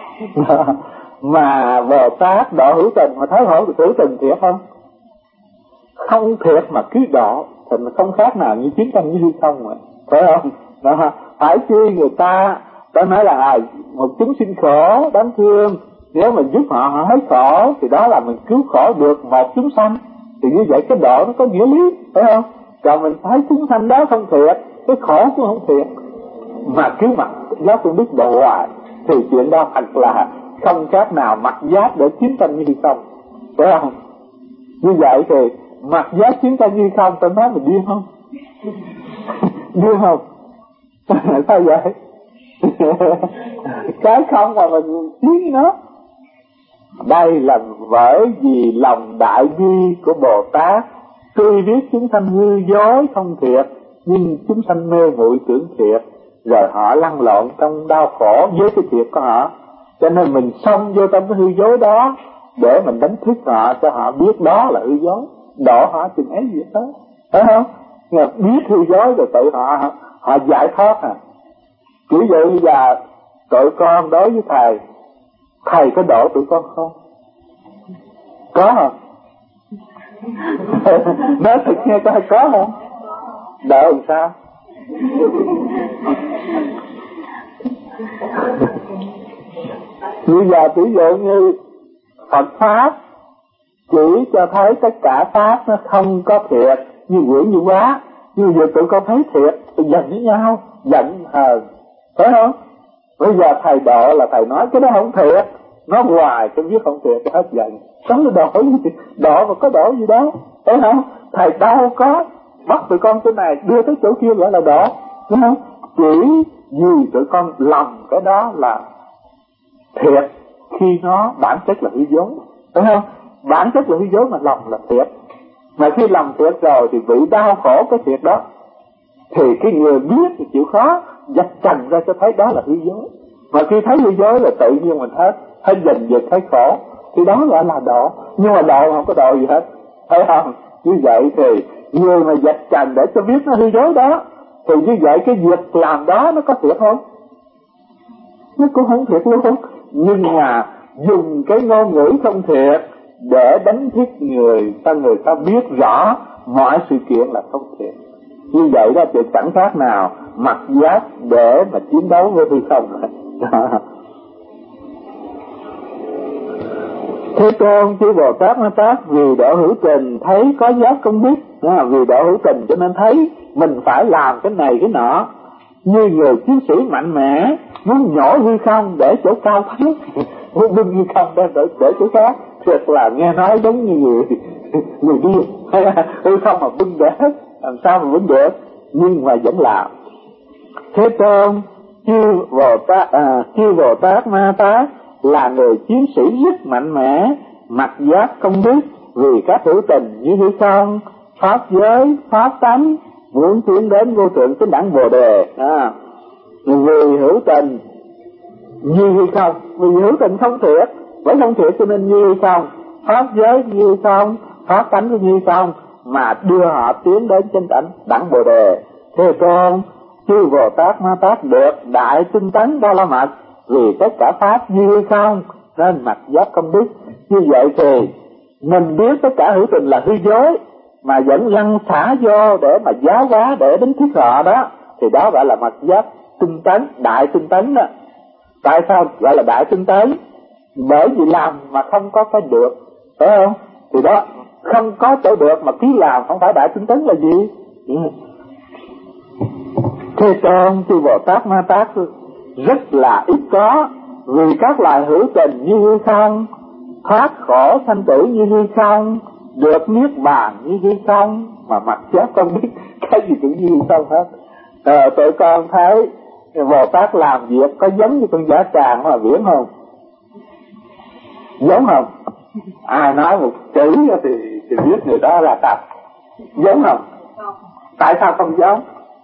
Mà Bồ Tát độ hữu tình mà thấy hữu hữu tình thiệt không? Không thiệt mà cứ độ thì nó không khác nào như chiến tranh với hư không mà, phải không? Đó. Phải chi người ta ta nói là à, một chúng sinh khổ đáng thương, nếu mà giúp họ họ hết khổ thì đó là mình cứu khổ được một chúng sanh, thì như vậy cái độ nó có nghĩa lý, phải không? Còn mình thấy chúng sanh đó không thiệt, cái khổ cũng không thiệt, mà cứ mặc giáp công đức độ hoài, thì chuyện đó thật là không khác nào mặc giáp để chiến tranh như không, phải không? Như vậy thì mặc giáp chiến tranh như không, tôi nói mình điên không? Điên không? Sao vậy? Cái không mà mình chiến nó. Đây là bởi vì lòng đại bi của Bồ Tát, tuy biết chúng sanh hư dối không thiệt, nhưng chúng sanh mê muội tưởng thiệt, rồi họ lăn lộn trong đau khổ với cái thiệt của họ. Cho nên mình xông vô trong cái hư dối đó để mình đánh thức họ, cho họ biết đó là hư dối, đổ họ chừng ấy gì đó, phải không? Nhưng mà biết hư dối rồi tự họ họ giải thoát à. Ví dụ như là tụi con đối với thầy, thầy có độ tụi con không? Có không? Nói thật nghe coi có không? Độ làm sao? Bây giờ ví dụ như Phật Pháp chỉ cho thấy tất cả Pháp nó không có thiệt, như quyển như quá, như giờ tụi con thấy thiệt, tụi giận với nhau, giận hờn, phải không? Bây giờ thầy độ là thầy nói cái đó không thiệt, nói hoài cái biết không thiệt, cái hết giận. Đó là độ gì? Độ mà có độ gì đó, phải không? Thầy đâu có bắt tụi con chỗ này đưa tới chỗ kia gọi là độ, phải không? Chỉ vì tụi con lòng cái đó là thiệt khi nó bản chất là hư dối, phải không? Bản chất là hư dối mà lòng là thiệt. Mà khi lòng thiệt rồi thì bị đau khổ cái thiệt đó, thì cái người biết thì chịu khó dạch trần ra cho thấy đó là hư dối. Mà khi thấy hư dối là tự nhiên mình hết hết dần dần thấy khổ, thì đó gọi là độ. Nhưng mà độ không có độ gì hết, thấy không? Như vậy thì người mà dạch trần để cho biết nó hư dối đó, thì như vậy cái việc làm đó nó có thiệt không? Nó cũng không thiệt luôn. Nhưng mà dùng cái ngôn ngữ không thiệt để đánh thức người ta, người ta biết rõ mọi sự kiện là không thiệt. Như vậy đó thì chẳng khác nào mặc giáp để mà chiến đấu với hư không. Thế Tôn chư Bồ Tát Ma Tát vì độ hữu tình thấy có giác không biết, à, vì độ hữu tình cho nên thấy mình phải làm cái này cái nọ, như người chiến sĩ mạnh mẽ muốn nhổ hư không để chỗ cao thắng, muốn bưng hư không để, để, để chỗ khác. Thật là nghe nói giống như người người điên, hư không mà bưng để làm sao mà bưng được, nhưng mà vẫn làm. Thế Tôn chư Bồ Tát à, chư Bồ Tát Ma Tát là người chiến sĩ rất mạnh mẽ, mặc giác không biết, vì các hữu tình như hư không, pháp giới, pháp tánh muốn tiến đến vô thượng chánh đẳng Bồ Đề. À, vì hữu tình như hư không, vì hữu tình không thiệt, bởi không thiệt cho nên như hư không, pháp giới như hư không, pháp tánh như hư không, mà đưa họ tiến đến chánh đẳng đẳng Bồ Đề. Thế Tôn chư Bồ Tát Ma Tát được đại tinh tấn Ba La Mật, vì tất cả pháp như hư không nên mặc giác không biết. Như vậy thì mình biết tất cả hữu tình là hư dối mà vẫn lăn xả vô để mà giáo hóa, để đánh thức họ đó, thì đó gọi là mặc giác tinh tấn, đại tinh tấn đó. Tại sao gọi là đại tinh tấn? Bởi vì làm mà không có cái được, phải không? Thì đó, không có chỗ được mà cứ làm, không phải đại tinh tấn là gì? Thế Tôn chư Bồ Tát Ma Tát rất là ít có, vì các loài hữu tình như hư không, thoát khổ sanh tử như hư không, được niết bàn như hư không, mà mặc giác không biết cái gì cũng như hư không hết. À, tụi con thấy Bồ Tát làm việc có giống như con giả tràng mà viễn không? Giống không? Ai nói một chữ thì, thì biết người đó là thật. Giống không? Tại sao không giống?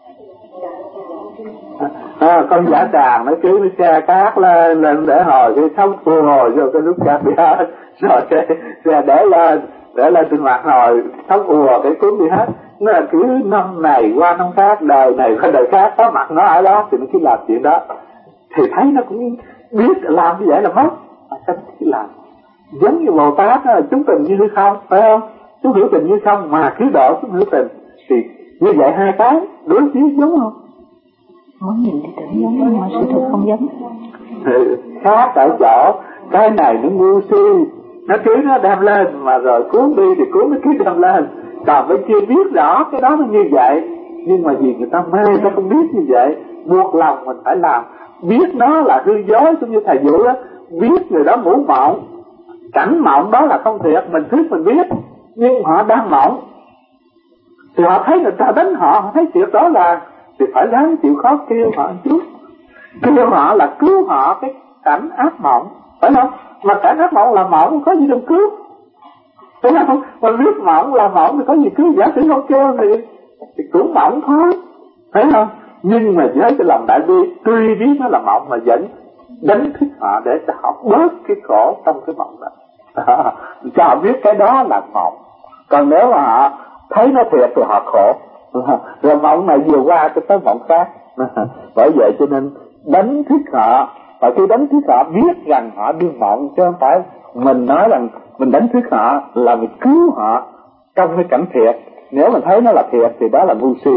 À, con giả tràng nó cứ nó xe cát lên, lên để hồi cái sóng phù hồi vô cái lúc cát đi hết, rồi xe, xe để lên để lên trên mặt hồi sóng phù hồi cái cuốn đi hết. Nó là cứ năm này qua năm khác, đời này qua đời khác, có mặt nó ở đó thì nó cứ làm chuyện đó, thì thấy nó cũng biết làm như vậy là mất, mà sao nó cứ làm giống như Bồ Tát đó, chúng tình như hư không, phải không? Chúng hữu tình như không mà cứ độ chúng hữu tình, thì như vậy hai cái đối chiếu giống không? Muốn nhìn thì tưởng giống nhưng mà sự thật không giống. Khác ở chỗ cái này nó ngu si, nó cứ nó đem lên mà rồi cuốn đi thì cuốn nó cứ đem lên, còn bên kia biết rõ cái đó nó như vậy, nhưng mà vì người ta mê, người ta không biết như vậy, buộc lòng mình phải làm. Biết nó là hư dối, giống như thầy Vũ đó, biết người đó ngủ mộng, cảnh mộng đó là không thiệt, mình thức mình biết, nhưng họ đang mộng thì họ thấy người ta đánh họ, họ thấy chuyện đó là thì phải ráng chịu khó kêu họ một chút, kêu họ là cứu họ cái cảnh ác mộng, phải không? Mà cảnh ác mộng là mộng, có gì đâu cứu, phải không? Mà biết mộng là mộng thì có gì cứu, giả sử không kêu thì, thì cũng mộng thôi, phải không? Nhưng mà với cái lòng đại bi, tuy biết nó là mộng mà vẫn đánh thức họ để cho họ bớt cái khổ trong cái mộng đó, à, cho họ biết cái đó là mộng. Còn nếu mà họ thấy nó thiệt thì họ khổ, rồi mộng này vừa qua cái tới mộng khác. Bởi vậy cho nên đánh thức họ, và khi đánh thức họ biết rằng họ đương mộng, chứ không phải mình nói rằng mình đánh thức họ là mình cứu họ trong cái cảnh thiệt. Nếu mình thấy nó là thiệt thì đó là ngu si.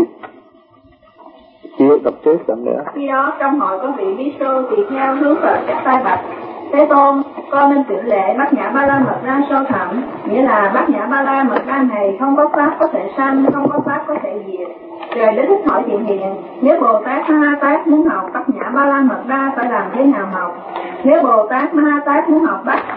Chưa đọc tiếp lần nữa. Khi đó trong hội có vị bí sư thì theo hướng về các tay bạch: Thế Tôn, con nên tuyển lệ bát nhã ba la mật đa sâu thẳm, nghĩa là bát nhã ba la mật đa này không có pháp có thể sanh, không có pháp có thể diệt. Rồi đến thích hỏi thiện hiện, nếu Bồ Tát Ma Ha Tát muốn học bát nhã ba la mật đa phải làm thế nào học? Nếu Bồ Tát Ma Ha Tát muốn học bát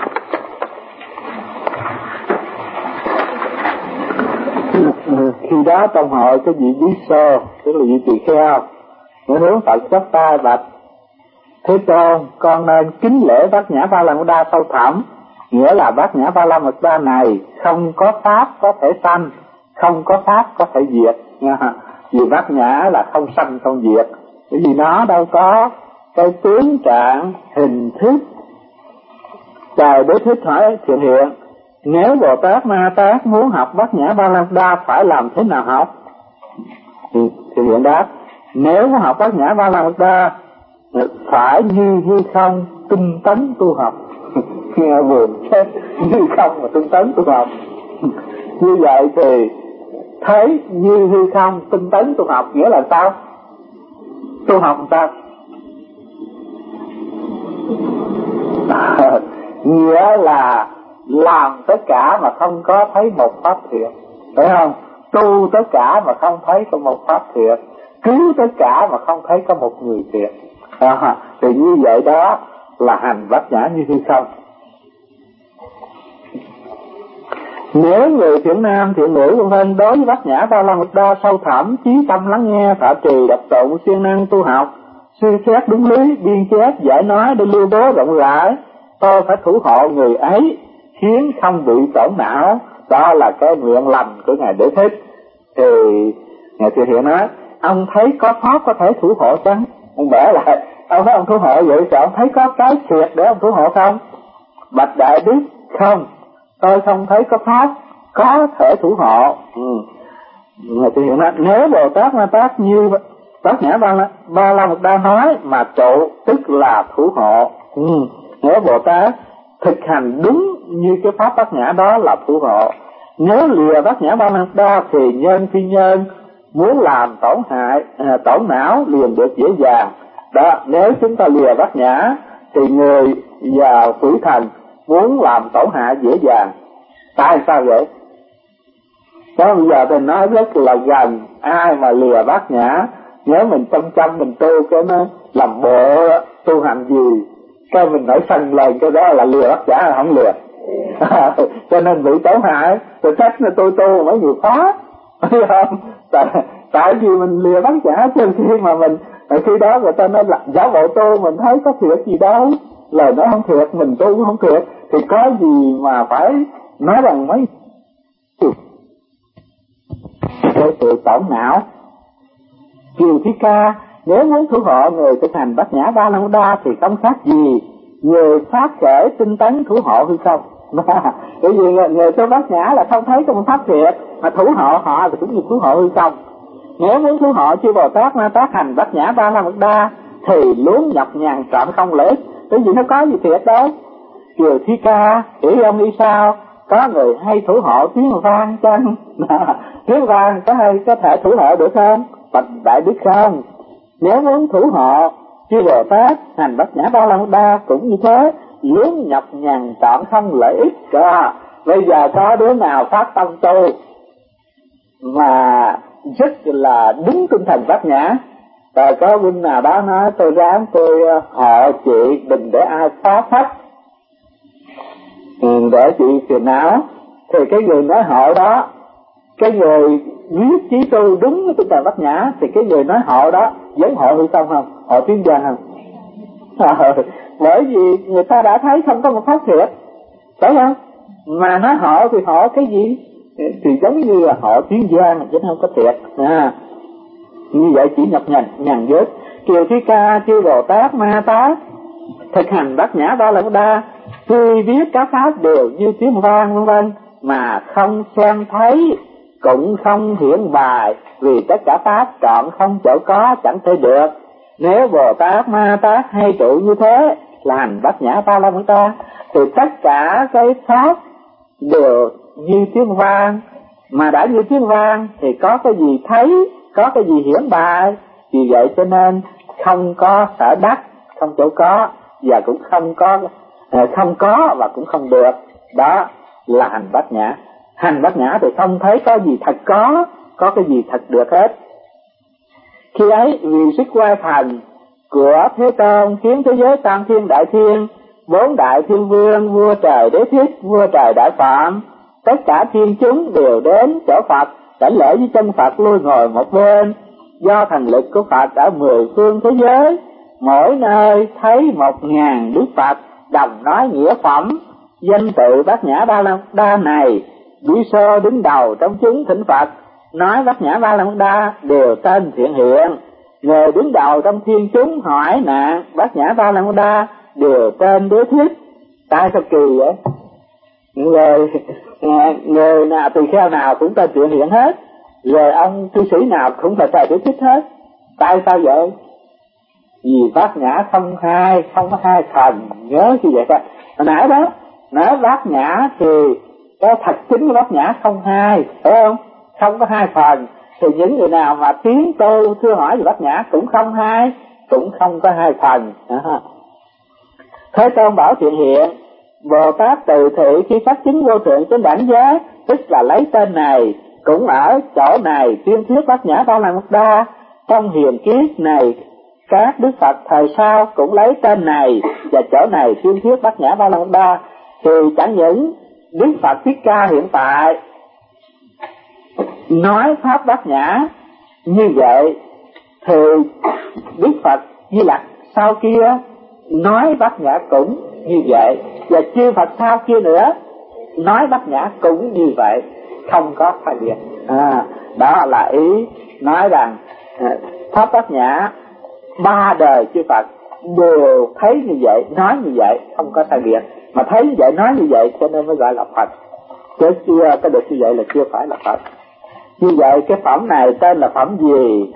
Khi đó trong hội có vị bí sơ, tức là vị tỳ kheo, mới hướng Phật chắp tay bạch: Thế Tôn, con nên kính lễ bát nhã ba la mật đa sâu thẳm, nghĩa là bát nhã ba la mật đa này không có pháp có thể sanh, không có pháp có thể diệt. Vì bát nhã là không sanh không diệt, bởi vì nó đâu có cái tướng trạng hình thức. Trời Đế Thích hỏi Thiện Hiện: Nếu Bồ Tát Ma Tát muốn học bát nhã ba la mật đa phải làm thế nào học? Thì Thiện Hiện đáp: Nếu muốn học bát nhã ba la mật đa phải như hư không tinh tấn tu học. Nghe buồn chứ, như không mà tinh tấn tu học. Như vậy thì thấy như hư không tinh tấn tu học nghĩa là sao? Tu học làm sao? À, nghĩa là làm tất cả mà không có thấy một pháp thiện, phải không? Tu tất cả mà không thấy có một pháp thiện, cứu tất cả mà không thấy có một người thiện. À, thì như vậy đó là hành bát nhã như hư không. Nếu người thiện nam thiện nữ vân vân đối với bát nhã ba la mật đa sâu thẳm, chí tâm lắng nghe, thọ trì đọc tụng, siêng năng tu học, suy xét đúng lý, biên chép giải nói để lưu bố rộng rãi, tôi phải thủ hộ người ấy khiến không bị tổn não. Đó là cái nguyện lành của Ngài Đế Thích. Thì Ngài Thiện Hiện nói, ông thấy có pháp có thể thủ hộ chăng? Ông bẻ lại, ông thấy ông thủ hộ vậy sao? Ông thấy có cái thiệt để ông thủ hộ không? Bạch Đại Đức, không, tôi không thấy có pháp có thể thủ hộ. Ừ. Ngài Thiện Hiện nói, nếu Bồ Tát Ma Tát như Bát Nhã Ba La, Ba La Mật Đa nói mà trụ, tức là thủ hộ. Ừ. Nếu Bồ Tát thực hành đúng như cái pháp bát nhã đó là thủ hộ. Nếu lìa bát nhã ba la mật đa thì nhân phi nhân muốn làm tổn hại, à, tổn não liền được dễ dàng. Đó, nếu chúng ta lìa bát nhã thì người và quỷ thần muốn làm tổn hại dễ dàng. Tại sao vậy? Đó, bây giờ thì nói rất là gần, ai mà lìa bát nhã, nếu mình chăm chăm mình tu cái nó làm bộ tu hành gì, cái mình nói sanh lời cái đó là lừa bát nhã là không lừa. Cho nên bị tổn hại rồi trách là tôi tu mấy người phá, thấy không? Tại, tại vì mình lừa bát nhã, cho khi mà mình khi đó người ta nói là giả bộ tu, mình thấy có thiệt gì đâu, lời nói không thiệt, mình tu cũng không thiệt, thì có gì mà phải nói rằng mấy tôi tự tổn não. Kiều Thi Ca, nếu muốn thủ hộ người thực hành bát nhã ba la mật đa thì không khác gì người phát khởi tinh tấn thủ hộ hư không. Bởi vì người tu bát nhã là không thấy trong pháp thiệt, mà thủ hộ họ thì cũng như thủ hộ hư không. Nếu muốn thủ hộ chư Bồ Tát Ma Tát hành bát nhã ba la mật đa thì luôn nhọc nhằn trọn không lợi ích, bởi vì nó có gì thiệt đâu. Kiều Thi Ca, hiểu ông đi sao? Có người hay thủ hộ tiếng vang chăng? Tiếng vang có hay có thể thủ hộ được không? Bạch Đại Đức, không. Nếu muốn thủ hộ chư Bồ Tát hành bát nhã ba la mật đa cũng như thế, luôn nhọc nhằn trọn không lợi ích. Đó. Bây giờ có đứa nào phát tâm tu mà rất là đúng tinh thần bát nhã, rồi có huynh nào đó nói tôi ráng tôi hộ chị đừng để ai phá phách, để chị phiền não, thì cái người nói hộ đó, cái người viết chí tu đúng với tinh thần bát nhã, thì cái người nói hộ đó giống hộ hư không không? Hộ tiếng vang không? À, bởi vì người ta đã thấy không có một pháp thiệt, phải không? Mà nói hộ thì hộ cái gì? Thì giống như là hộ tiếng vang chứ không có thiệt. À, như vậy chỉ nhập nhằn nhằn dốt. Kiều Thi Ca, chư Bồ Tát Ma Tát thực hành bát nhã ba la mật đa, tuy biết các pháp đều như tiếng vang vân vân mà không xem thấy, cũng không hiển bài, vì tất cả pháp trọn không chỗ có, chẳng thể được. Nếu Bồ Tát Ma Tát hay trụ như thế là hành bát nhã ba la mật đa thì tất cả cái pháp đều như tiếng vang, mà đã như tiếng vang thì có cái gì thấy, có cái gì hiển bài. Vì vậy cho nên không có sở đắc, không chỗ có, và cũng không có không có và cũng không được. Đó là hành bát nhã. Hành bát nhã thì không thấy có gì thật có, có cái gì thật được hết. Khi ấy vì sức oai thần của Thế Tôn khiến thế giới tam thiên đại thiên, bốn đại thiên vương, vua trời Đế Thích, vua trời Đại Phạm, tất cả thiên chúng đều đến chỗ Phật, đảnh lễ với chân Phật lui ngồi một bên. Do thần lực của Phật ở mười phương thế giới, mỗi nơi thấy một ngàn đức Phật đồng nói nghĩa phẩm. Danh tự bát nhã ba la mật đa này, Bí Sơ đứng đầu trong chúng thỉnh Phật, nói bát nhã ba la mật đa đều tên Thiện Hiện. Người đứng đầu trong thiên chúng hỏi nạn bát nhã ba la mật đa đều tên Đế Thích. Tại sao kỳ vậy? Người, người nào tùy kheo nào cũng tên Thiện Hiện hết, rồi ông cư sĩ nào cũng phải tên Đế Thích hết. Tại sao vậy? Vì bát nhã không hai, không có hai phần, nhớ như vậy coi. Hồi nãy đó, nói bát nhã thì cái thật chính của bát nhã không hai, phải không? Không có hai phần. Thì những người nào mà tiến tu thưa hỏi về bát nhã cũng không hai, cũng không có hai phần. À. Thế Tôn bảo Thiện Hiện, Bồ Tát từ thị khi phát chứng vô thượng trên đẳng giác, tức là lấy tên này cũng ở chỗ này tuyên thuyết bát nhã ba la mật đa. Trong hiền kiếp này các đức Phật thời sau cũng lấy tên này và chỗ này tuyên thuyết bát nhã ba la mật đa. Thì chẳng những Đức Phật Thích Ca hiện tại nói pháp bát nhã như vậy, thì Đức Phật Di Lặc sau kia nói bát nhã cũng như vậy, và chư Phật sau kia nữa nói bát nhã cũng như vậy, không có sai biệt. À, đó là ý nói rằng à, pháp bát nhã ba đời chư Phật đều thấy như vậy, nói như vậy, không có sai biệt. Mà thấy như vậy, nói như vậy cho nên mới gọi là Phật, chứ chưa có được như vậy là chưa phải là Phật. Như vậy cái phẩm này tên là phẩm gì?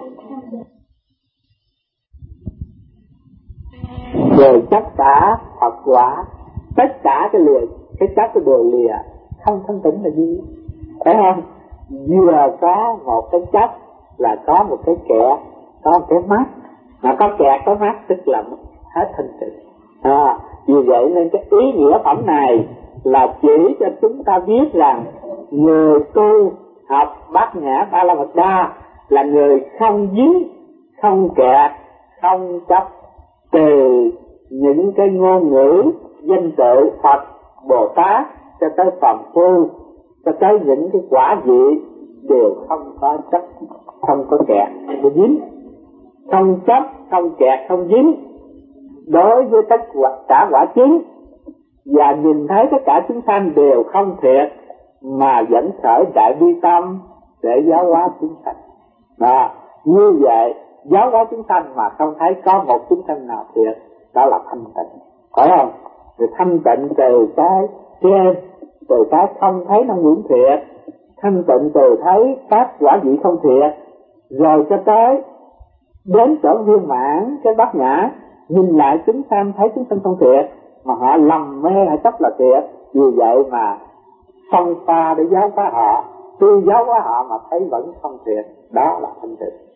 Về tất cả Phật quả, tất cả cái lìa, cái chấp cái đều lìa, không thanh tịnh là gì? Phải không? Vừa có một cái chấp là có một cái kẹt, có một cái mắt, mà có kẹt có mắt tức là hết thanh tịnh. À, vì vậy nên cái ý nghĩa phẩm này là chỉ cho chúng ta biết rằng người tu học bát nhã ba la mật đa là người không dính, không kẹt, không chấp từ những cái ngôn ngữ danh tự Phật, Bồ Tát cho tới phàm phu, cho tới những cái quả vị đều không có chấp, không có kẹt, không có dính, không chấp, không kẹt, không dính. Đối với tất cả quả chứng và nhìn thấy tất cả chúng sanh đều không thiệt mà vẫn khởi đại bi tâm để giáo hóa chúng sanh. Đó, như vậy giáo hóa chúng sanh mà không thấy có một chúng sanh nào thiệt, đó là thanh tịnh, phải không? Thì thanh tịnh từ cái trên, từ cái không thấy năng lượng thiệt, thanh tịnh từ thấy các quả vị không thiệt, rồi cho tới đến chỗ viên mãn cái bát nhã, nhìn lại chúng sanh thấy chúng sanh không thiệt mà họ lầm mê hay chấp là thiệt, vì vậy mà phân pha để giáo hóa họ, tuy giáo hóa họ mà thấy vẫn không thiệt, đó là thanh tịnh.